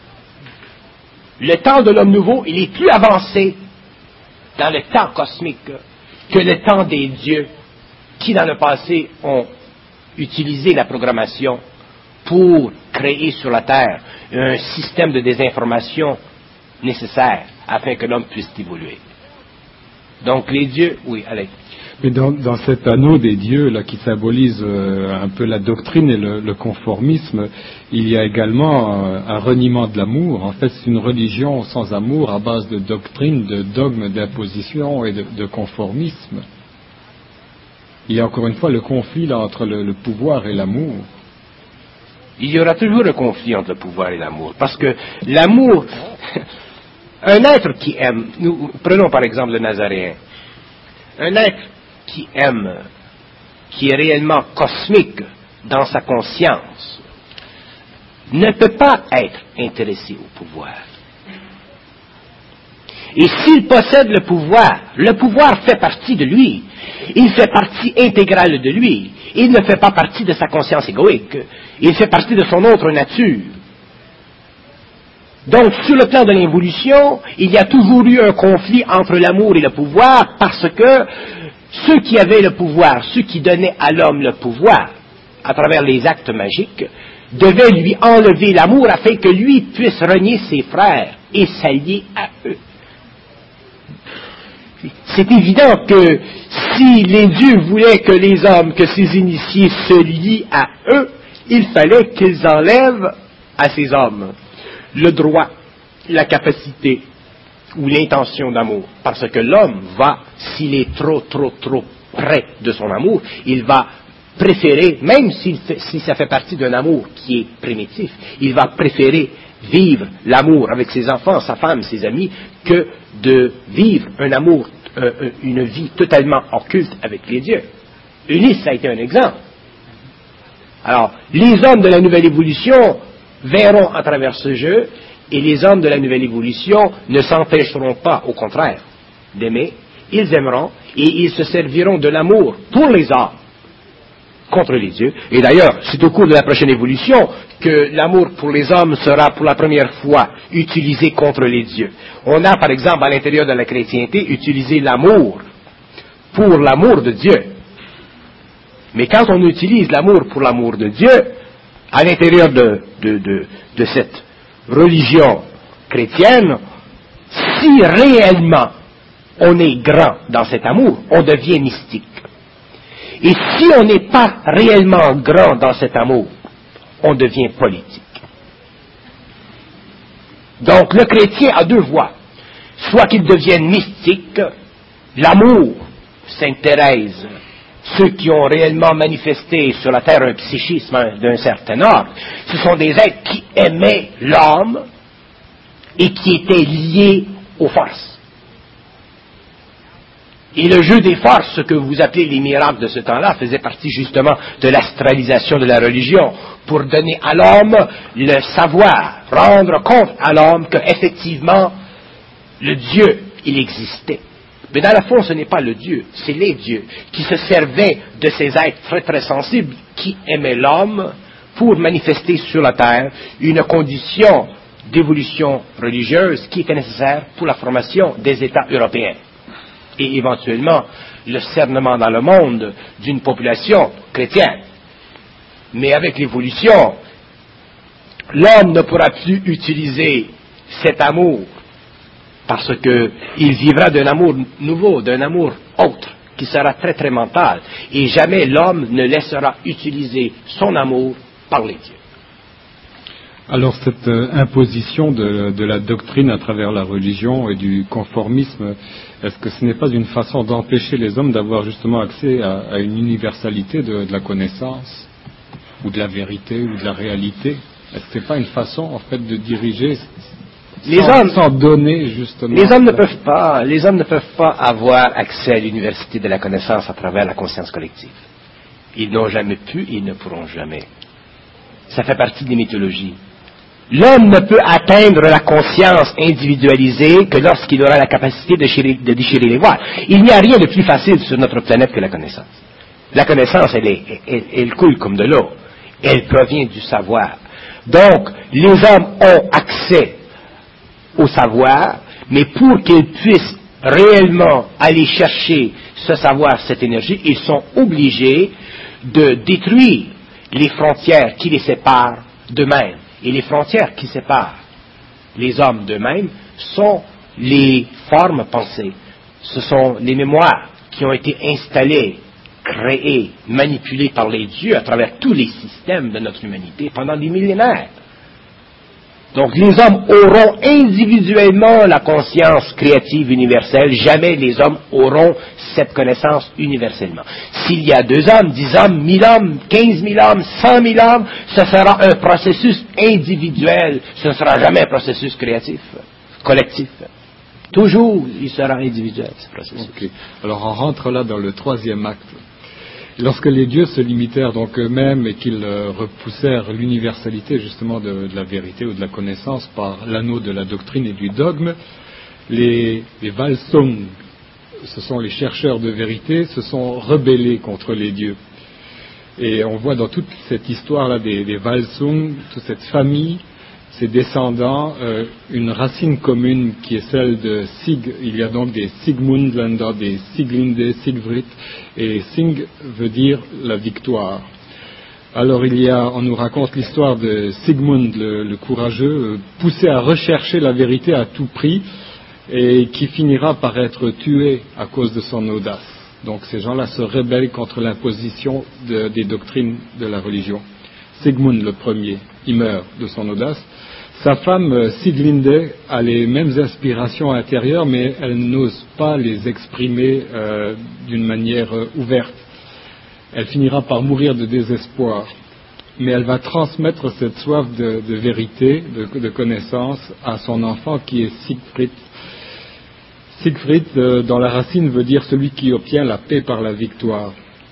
le temps de l'homme nouveau, il est plus avancé dans le temps cosmique que le temps des dieux qui, dans le passé, ont utilisé la programmation pour créer sur la Terre un système de désinformation nécessaire afin que l'homme puisse évoluer. Donc les dieux, oui, allez. Mais dans, dans cet anneau des dieux là qui symbolise euh, un peu la doctrine et le, le conformisme, il y a également euh, un reniement de l'amour. En fait, c'est une religion sans amour à base de doctrine, de dogmes, d'imposition et de, de conformisme. Il y a encore une fois le conflit là, entre le, le pouvoir et l'amour. Il y aura toujours un conflit entre le pouvoir et l'amour, parce que l'amour, un être qui aime, nous prenons par exemple le Nazaréen, un être qui aime, qui est réellement cosmique dans sa conscience, ne peut pas être intéressé au pouvoir. Et s'il possède le pouvoir, le pouvoir fait partie de lui, il fait partie intégrale de lui, il ne fait pas partie de sa conscience égoïque, il fait partie de son autre nature. Donc, sur le plan de l'évolution, il y a toujours eu un conflit entre l'amour et le pouvoir, parce que ceux qui avaient le pouvoir, ceux qui donnaient à l'homme le pouvoir, à travers les actes magiques, devaient lui enlever l'amour afin que lui puisse renier ses frères et s'allier à eux. C'est évident que si les dieux voulaient que les hommes, que ces initiés se lient à eux, il fallait qu'ils enlèvent à ces hommes le droit, la capacité ou l'intention d'amour. Parce que l'homme va, s'il est trop, trop, trop près de son amour, il va préférer, même s'il fait, si ça fait partie d'un amour qui est primitif, il va préférer vivre l'amour avec ses enfants, sa femme, ses amis, que de vivre un amour, euh, une vie totalement occulte avec les dieux. Ulysse a été un exemple. Alors, les hommes de la nouvelle évolution verront à travers ce jeu, et les hommes de la nouvelle évolution ne s'empêcheront pas, au contraire, d'aimer, ils aimeront, et ils se serviront de l'amour pour les hommes contre les dieux. Et d'ailleurs, c'est au cours de la prochaine évolution que l'amour pour les hommes sera pour la première fois utilisé contre les dieux. On a, par exemple, à l'intérieur de la chrétienté, utilisé l'amour pour l'amour de Dieu. Mais quand on utilise l'amour pour l'amour de Dieu, à l'intérieur de, de, de, de cette religion chrétienne, si réellement on est grand dans cet amour, on devient mystique. Et si on n'est pas réellement grand dans cet amour, on devient politique. Donc le chrétien a deux voies. Soit qu'il devienne mystique, l'amour, Sainte Thérèse, ceux qui ont réellement manifesté sur la terre un psychisme d'un certain ordre, ce sont des êtres qui aimaient l'homme et qui étaient liés aux forces. Et le jeu des forces, ce que vous appelez les miracles de ce temps-là, faisait partie justement de l'astralisation de la religion, pour donner à l'homme le savoir, rendre compte à l'homme qu'effectivement, le Dieu, il existait. Mais dans le fond, ce n'est pas le Dieu, c'est les dieux qui se servaient de ces êtres très très sensibles qui aimaient l'homme pour manifester sur la terre une condition d'évolution religieuse qui était nécessaire pour la formation des États européens et éventuellement le cernement dans le monde d'une population chrétienne. Mais avec l'évolution, l'homme ne pourra plus utiliser cet amour parce qu'il vivra d'un amour nouveau, d'un amour autre, qui sera très très mental. Et jamais l'homme ne laissera utiliser son amour par les dieux. Alors cette euh, imposition de, de la doctrine à travers la religion et du conformisme, est-ce que ce n'est pas une façon d'empêcher les hommes d'avoir justement accès à, à une universalité de, de la connaissance, ou de la vérité, ou de la réalité? Est-ce que ce n'est pas une façon en fait de diriger les sans, hommes, sans donner justement... Les hommes ne peuvent pas, les hommes ne peuvent pas avoir accès à l'université de la connaissance à travers la conscience collective. Ils n'ont jamais pu, ils ne pourront jamais. Ça fait partie des mythologies. L'homme ne peut atteindre la conscience individualisée que lorsqu'il aura la capacité de déchirer, de déchirer les voiles. Il n'y a rien de plus facile sur notre planète que la connaissance. La connaissance, elle, est, elle, elle coule comme de l'eau. Elle provient du savoir. Donc, les hommes ont accès au savoir, mais pour qu'ils puissent réellement aller chercher ce savoir, cette énergie, ils sont obligés de détruire les frontières qui les séparent d'eux-mêmes. Et les frontières qui séparent les hommes d'eux-mêmes sont les formes pensées. Ce sont les mémoires qui ont été installées, créées, manipulées par les dieux à travers tous les systèmes de notre humanité pendant des millénaires. Donc les hommes auront individuellement la conscience créative universelle, jamais les hommes auront cette connaissance universellement. S'il y a deux hommes, dix hommes, mille hommes, quinze mille hommes, cent mille hommes, ce sera un processus individuel, ce ne sera jamais un processus créatif, collectif. Toujours, il sera individuel, ce processus. Okay. Alors on rentre là dans le troisième acte. Lorsque les dieux se limitèrent donc eux-mêmes et qu'ils euh, repoussèrent l'universalité justement de, de la vérité ou de la connaissance par l'anneau de la doctrine et du dogme, les, les Valsung, ce sont les chercheurs de vérité, se sont rebellés contre les dieux. Et on voit dans toute cette histoire-là des, des Valsung, toute cette famille, ses descendants, euh, une racine commune qui est celle de Sig. Il y a donc des Sigmundländer, des Siglinde, Sigvrit, et Sing veut dire la victoire. Alors il y a, on nous raconte l'histoire de Sigmund, le, le courageux, poussé à rechercher la vérité à tout prix, et qui finira par être tué à cause de son audace. Donc ces gens-là se rebellent contre l'imposition de, des doctrines de la religion. Sigmund le premier, il meurt de son audace. Sa femme Siglinde a les mêmes inspirations intérieures, mais elle n'ose pas les exprimer euh, d'une manière euh, ouverte. Elle finira par mourir de désespoir, mais elle va transmettre cette soif de, de vérité, de, de connaissance à son enfant qui est Siegfried. Siegfried, euh, dans la racine, veut dire celui qui obtient la paix par la victoire.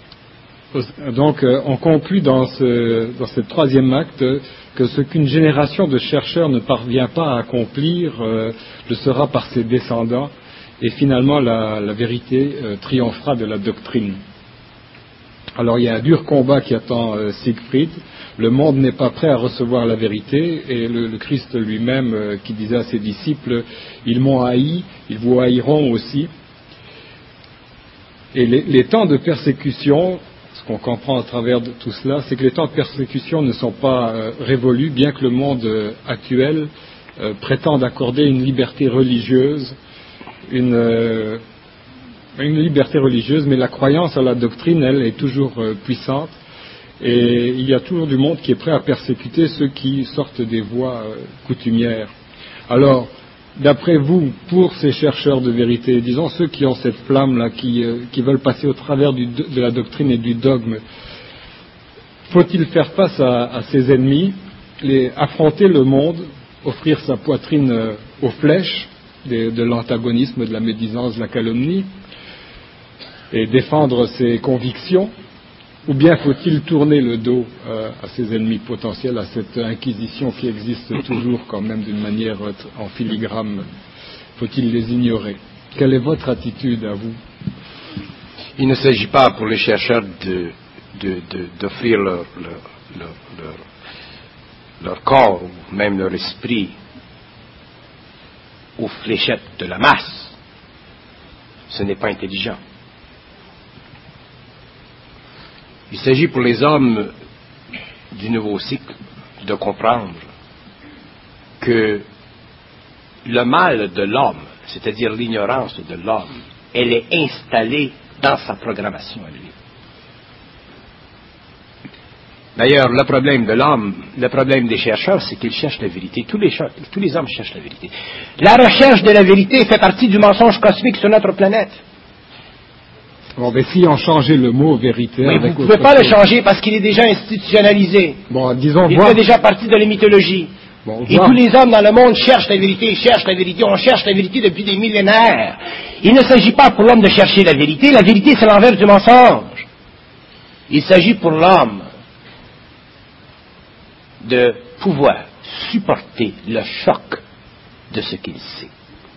Donc euh, on conclut dans ce, dans ce troisième acte que ce qu'une génération de chercheurs ne parvient pas à accomplir euh, le sera par ses descendants, et finalement la, la vérité euh, triomphera de la doctrine. Alors il y a un dur combat qui attend euh, Siegfried. Le monde n'est pas prêt à recevoir la vérité, et le, le Christ lui-même euh, qui disait à ses disciples, ils m'ont haï, ils vous haïront aussi. Et les, les temps de persécution, ce qu'on comprend à travers de tout cela, c'est que les temps de persécution ne sont pas euh, révolus, bien que le monde euh, actuel euh, prétende accorder une liberté religieuse, une, euh, une liberté religieuse, mais la croyance à la doctrine, elle, est toujours euh, puissante, et il y a toujours du monde qui est prêt à persécuter ceux qui sortent des voies euh, coutumières. Alors, d'après vous, pour ces chercheurs de vérité, disons ceux qui ont cette flamme-là, qui, euh, qui veulent passer au travers du, de la doctrine et du dogme, faut-il faire face à, à ces ennemis, les, affronter le monde, offrir sa poitrine euh, aux flèches de, de l'antagonisme, de la médisance, de la calomnie, et défendre ses convictions, ou bien faut-il tourner le dos euh, à ses ennemis potentiels, à cette inquisition qui existe toujours quand même d'une manière euh, en filigrane? Faut-il les ignorer? Quelle est votre attitude à vous? Il ne s'agit pas pour les chercheurs de, de, de, d'offrir leur, leur, leur, leur, leur corps ou même leur esprit aux fléchettes de la masse. Ce n'est pas intelligent. Il s'agit pour les hommes du nouveau cycle de comprendre que le mal de l'homme, c'est-à-dire l'ignorance de l'homme, elle est installée dans sa programmation à lui. D'ailleurs, le problème de l'homme, le problème des chercheurs, c'est qu'ils cherchent la vérité. Tous les, tous les hommes cherchent la vérité. La recherche de la vérité fait partie du mensonge cosmique sur notre planète. Bon, mais si on changeait le mot vérité... Mais vous ne pouvez pas le changer parce qu'il est déjà institutionnalisé. Bon, disons... Il voir... fait déjà partie de la mythologie. Bon, et voir... tous les hommes dans le monde cherchent la vérité, ils cherchent la vérité, on cherche la vérité depuis des millénaires. Il ne s'agit pas pour l'homme de chercher la vérité, la vérité c'est l'envers du mensonge. Il s'agit pour l'homme de pouvoir supporter le choc de ce qu'il sait.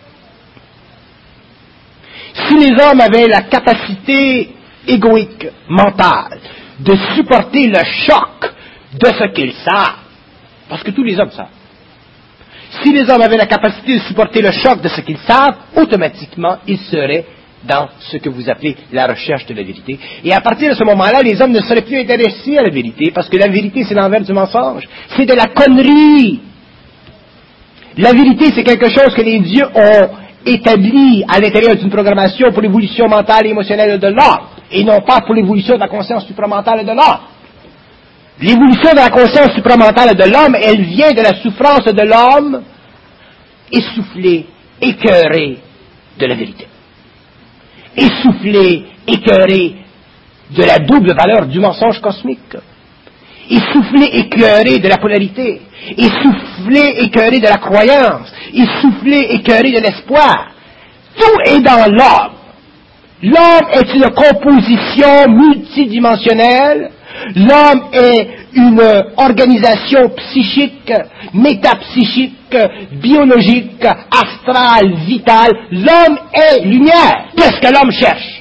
Si les hommes avaient la capacité égoïque, mentale, de supporter le choc de ce qu'ils savent, parce que tous les hommes savent, si les hommes avaient la capacité de supporter le choc de ce qu'ils savent, automatiquement, ils seraient dans ce que vous appelez la recherche de la vérité. Et à partir de ce moment-là, les hommes ne seraient plus intéressés à la vérité, parce que la vérité, c'est l'envers du mensonge. C'est de la connerie. La vérité, c'est quelque chose que les dieux ont établi à l'intérieur d'une programmation pour l'évolution mentale et émotionnelle de l'homme, et non pas pour l'évolution de la conscience supramentale de l'homme. L'évolution de la conscience supramentale de l'homme, elle vient de la souffrance de l'homme essoufflé, écœuré de la vérité. Essoufflé, écœuré de la double valeur du mensonge cosmique. Essoufflé, écœuré de la polarité. Essoufflé, écœuré de la croyance. Essoufflé, écœuré de l'espoir. Tout est dans l'homme. L'homme est une composition multidimensionnelle. L'homme est une organisation psychique, métapsychique, biologique, astrale, vitale. L'homme est lumière. Qu'est-ce que l'homme cherche?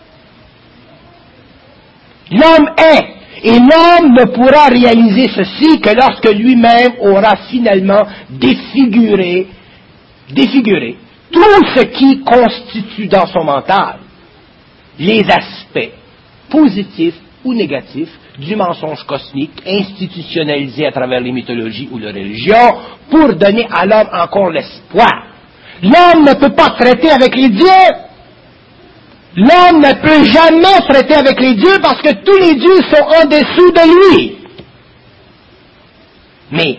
L'homme est. Et l'homme ne pourra réaliser ceci que lorsque lui-même aura finalement défiguré, défiguré tout ce qui constitue dans son mental les aspects positifs ou négatifs du mensonge cosmique institutionnalisé à travers les mythologies ou les religions pour donner à l'homme encore l'espoir. L'homme ne peut pas traiter avec les dieux. L'homme ne peut jamais traiter avec les dieux parce que tous les dieux sont en dessous de lui. Mais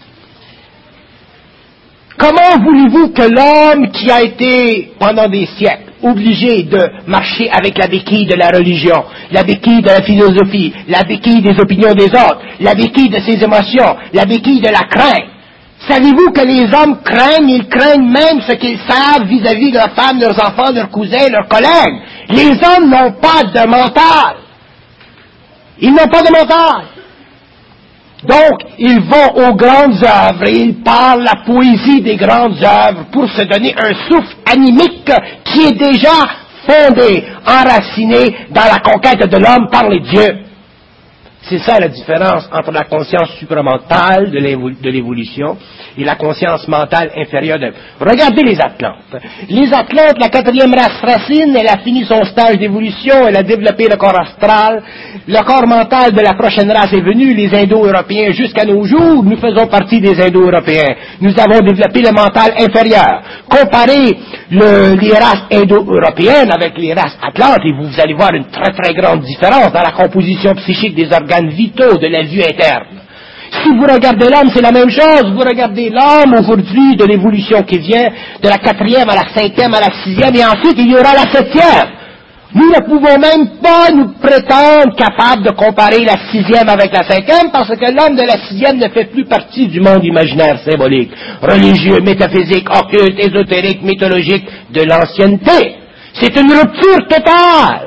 comment voulez-vous que l'homme qui a été pendant des siècles obligé de marcher avec la béquille de la religion, la béquille de la philosophie, la béquille des opinions des autres, la béquille de ses émotions, la béquille de la crainte. Savez-vous que les hommes craignent, ils craignent même ce qu'ils savent vis-à-vis de leurs femmes, leurs enfants, leurs cousins, leurs collègues. Les hommes n'ont pas de mental. Ils n'ont pas de mental. Donc, ils vont aux grandes œuvres et ils parlent la poésie des grandes œuvres pour se donner un souffle animique qui est déjà fondé, enraciné dans la conquête de l'homme par les dieux. C'est ça la différence entre la conscience supramentale de l'évolution et la conscience mentale inférieure de... Regardez les Atlantes. Les Atlantes, la quatrième race racine, elle a fini son stage d'évolution, elle a développé le corps astral. Le corps mental de la prochaine race est venu, les Indo-Européens. Jusqu'à nos jours, nous faisons partie des Indo-Européens. Nous avons développé le mental inférieur. Comparez le, les races Indo-Européennes avec les races Atlantes et vous, vous allez voir une très très grande différence dans la composition psychique des organes vitaux de la vue interne. Si vous regardez l'homme, c'est la même chose. Vous regardez l'homme aujourd'hui de l'évolution qui vient de la quatrième à la cinquième à la sixième et ensuite il y aura la septième. Nous ne pouvons même pas nous prétendre capables de comparer la sixième avec la cinquième parce que l'homme de la sixième ne fait plus partie du monde imaginaire symbolique, religieux, métaphysique, occulte, ésotérique, mythologique de l'ancienneté. C'est une rupture totale.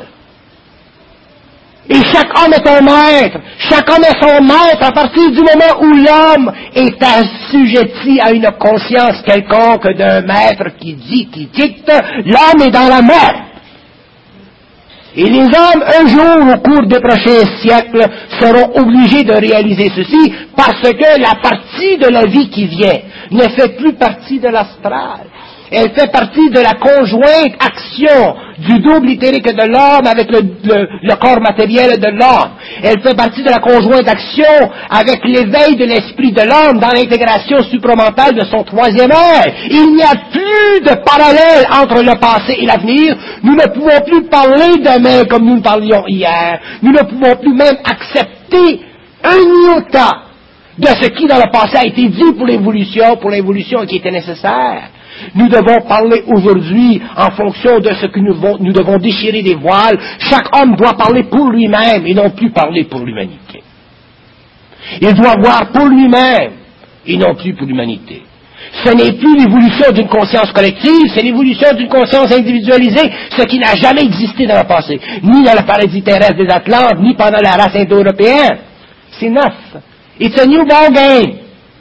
Et chaque homme est un maître. Chaque homme est son maître à partir du moment où l'homme est assujetti à une conscience quelconque d'un maître qui dit, qui dicte, l'homme est dans la merde. Et les hommes, un jour, au cours des prochains siècles, seront obligés de réaliser ceci parce que la partie de la vie qui vient ne fait plus partie de l'astral. Elle fait partie de la conjointe action du double éthérique de l'homme avec le, le, le corps matériel de l'homme. Elle fait partie de la conjointe action avec l'éveil de l'esprit de l'homme dans l'intégration supramentale de son troisième œil. Il n'y a plus de parallèle entre le passé et l'avenir. Nous ne pouvons plus parler demain comme nous le parlions hier. Nous ne pouvons plus même accepter un iota de ce qui dans le passé a été dit pour l'évolution, pour l'évolution qui était nécessaire. Nous devons parler aujourd'hui en fonction de ce que nous devons, nous devons déchirer des voiles. Chaque homme doit parler pour lui-même et non plus parler pour l'humanité. Il doit voir pour lui-même et non plus pour l'humanité. Ce n'est plus l'évolution d'une conscience collective, c'est l'évolution d'une conscience individualisée, ce qui n'a jamais existé dans le passé, ni dans le paradis terrestre des Atlantes, ni pendant la race indo-européenne. C'est neuf. It's a new ball game.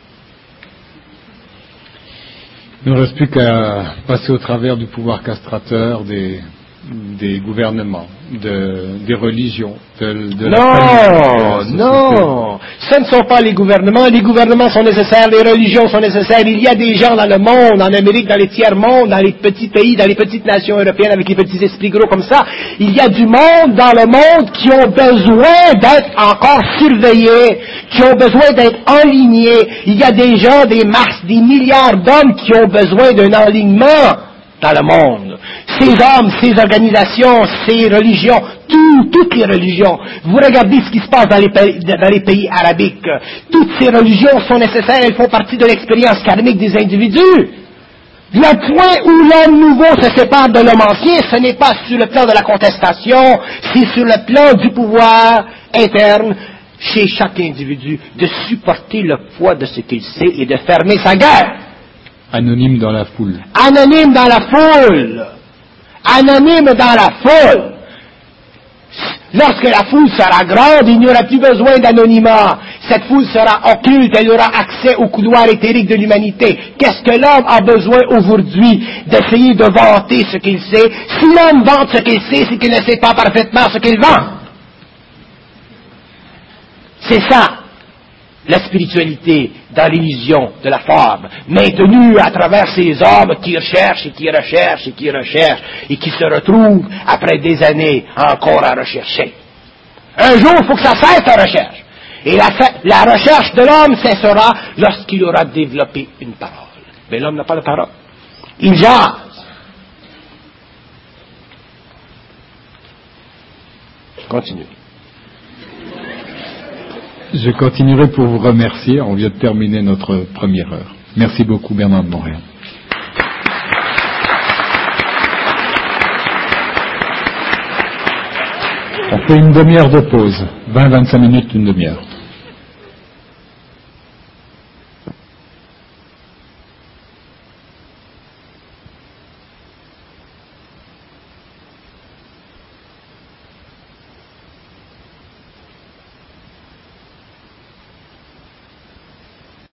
Il ne reste plus qu'à passer au travers du pouvoir castrateur des, des gouvernements, de, des religions, de, de la Non, non, ce ne sont pas les gouvernements. Les gouvernements sont nécessaires, les religions sont nécessaires. Il y a des gens dans le monde, en Amérique, dans les tiers-mondes, dans les petits pays, dans les petites nations européennes avec les petits esprits gros comme ça. Il y a du monde dans le monde qui ont besoin d'être encore surveillés, qui ont besoin d'être enlignés. Il y a des gens, des masses, des milliards d'hommes qui ont besoin d'un enlignement dans le monde. Ces hommes, ces organisations, ces religions, tout, toutes les religions. Vous regardez ce qui se passe dans les pays, dans les pays arabiques. Toutes ces religions sont nécessaires, elles font partie de l'expérience karmique des individus. Le point où l'homme nouveau se sépare de l'homme ancien, ce n'est pas sur le plan de la contestation, c'est sur le plan du pouvoir interne chez chaque individu, de supporter le poids de ce qu'il sait et de fermer sa gueule. Anonyme dans la foule. Anonyme dans la foule. Anonyme dans la foule. Lorsque la foule sera grande, il n'y aura plus besoin d'anonymat. Cette foule sera occulte, elle aura accès au couloir éthérique de l'humanité. Qu'est-ce que l'homme a besoin aujourd'hui? D'essayer de vanter ce qu'il sait. Si l'homme vante ce qu'il sait, c'est qu'il ne sait pas parfaitement ce qu'il vante. C'est ça, la spiritualité dans l'illusion de la forme, maintenue à travers ces hommes qui recherchent et qui recherchent et qui recherchent et qui se retrouvent après des années encore à rechercher. Un jour, il faut que ça cesse la recherche. Et la, la recherche de l'homme cessera lorsqu'il aura développé une parole. Mais l'homme n'a pas de parole. Il jase. Continue. Je continuerai pour vous remercier. On vient de terminer notre première heure. Merci beaucoup, Bernard de Montréal. On fait une demi-heure de pause. vingt à vingt-cinq minutes, une demi-heure.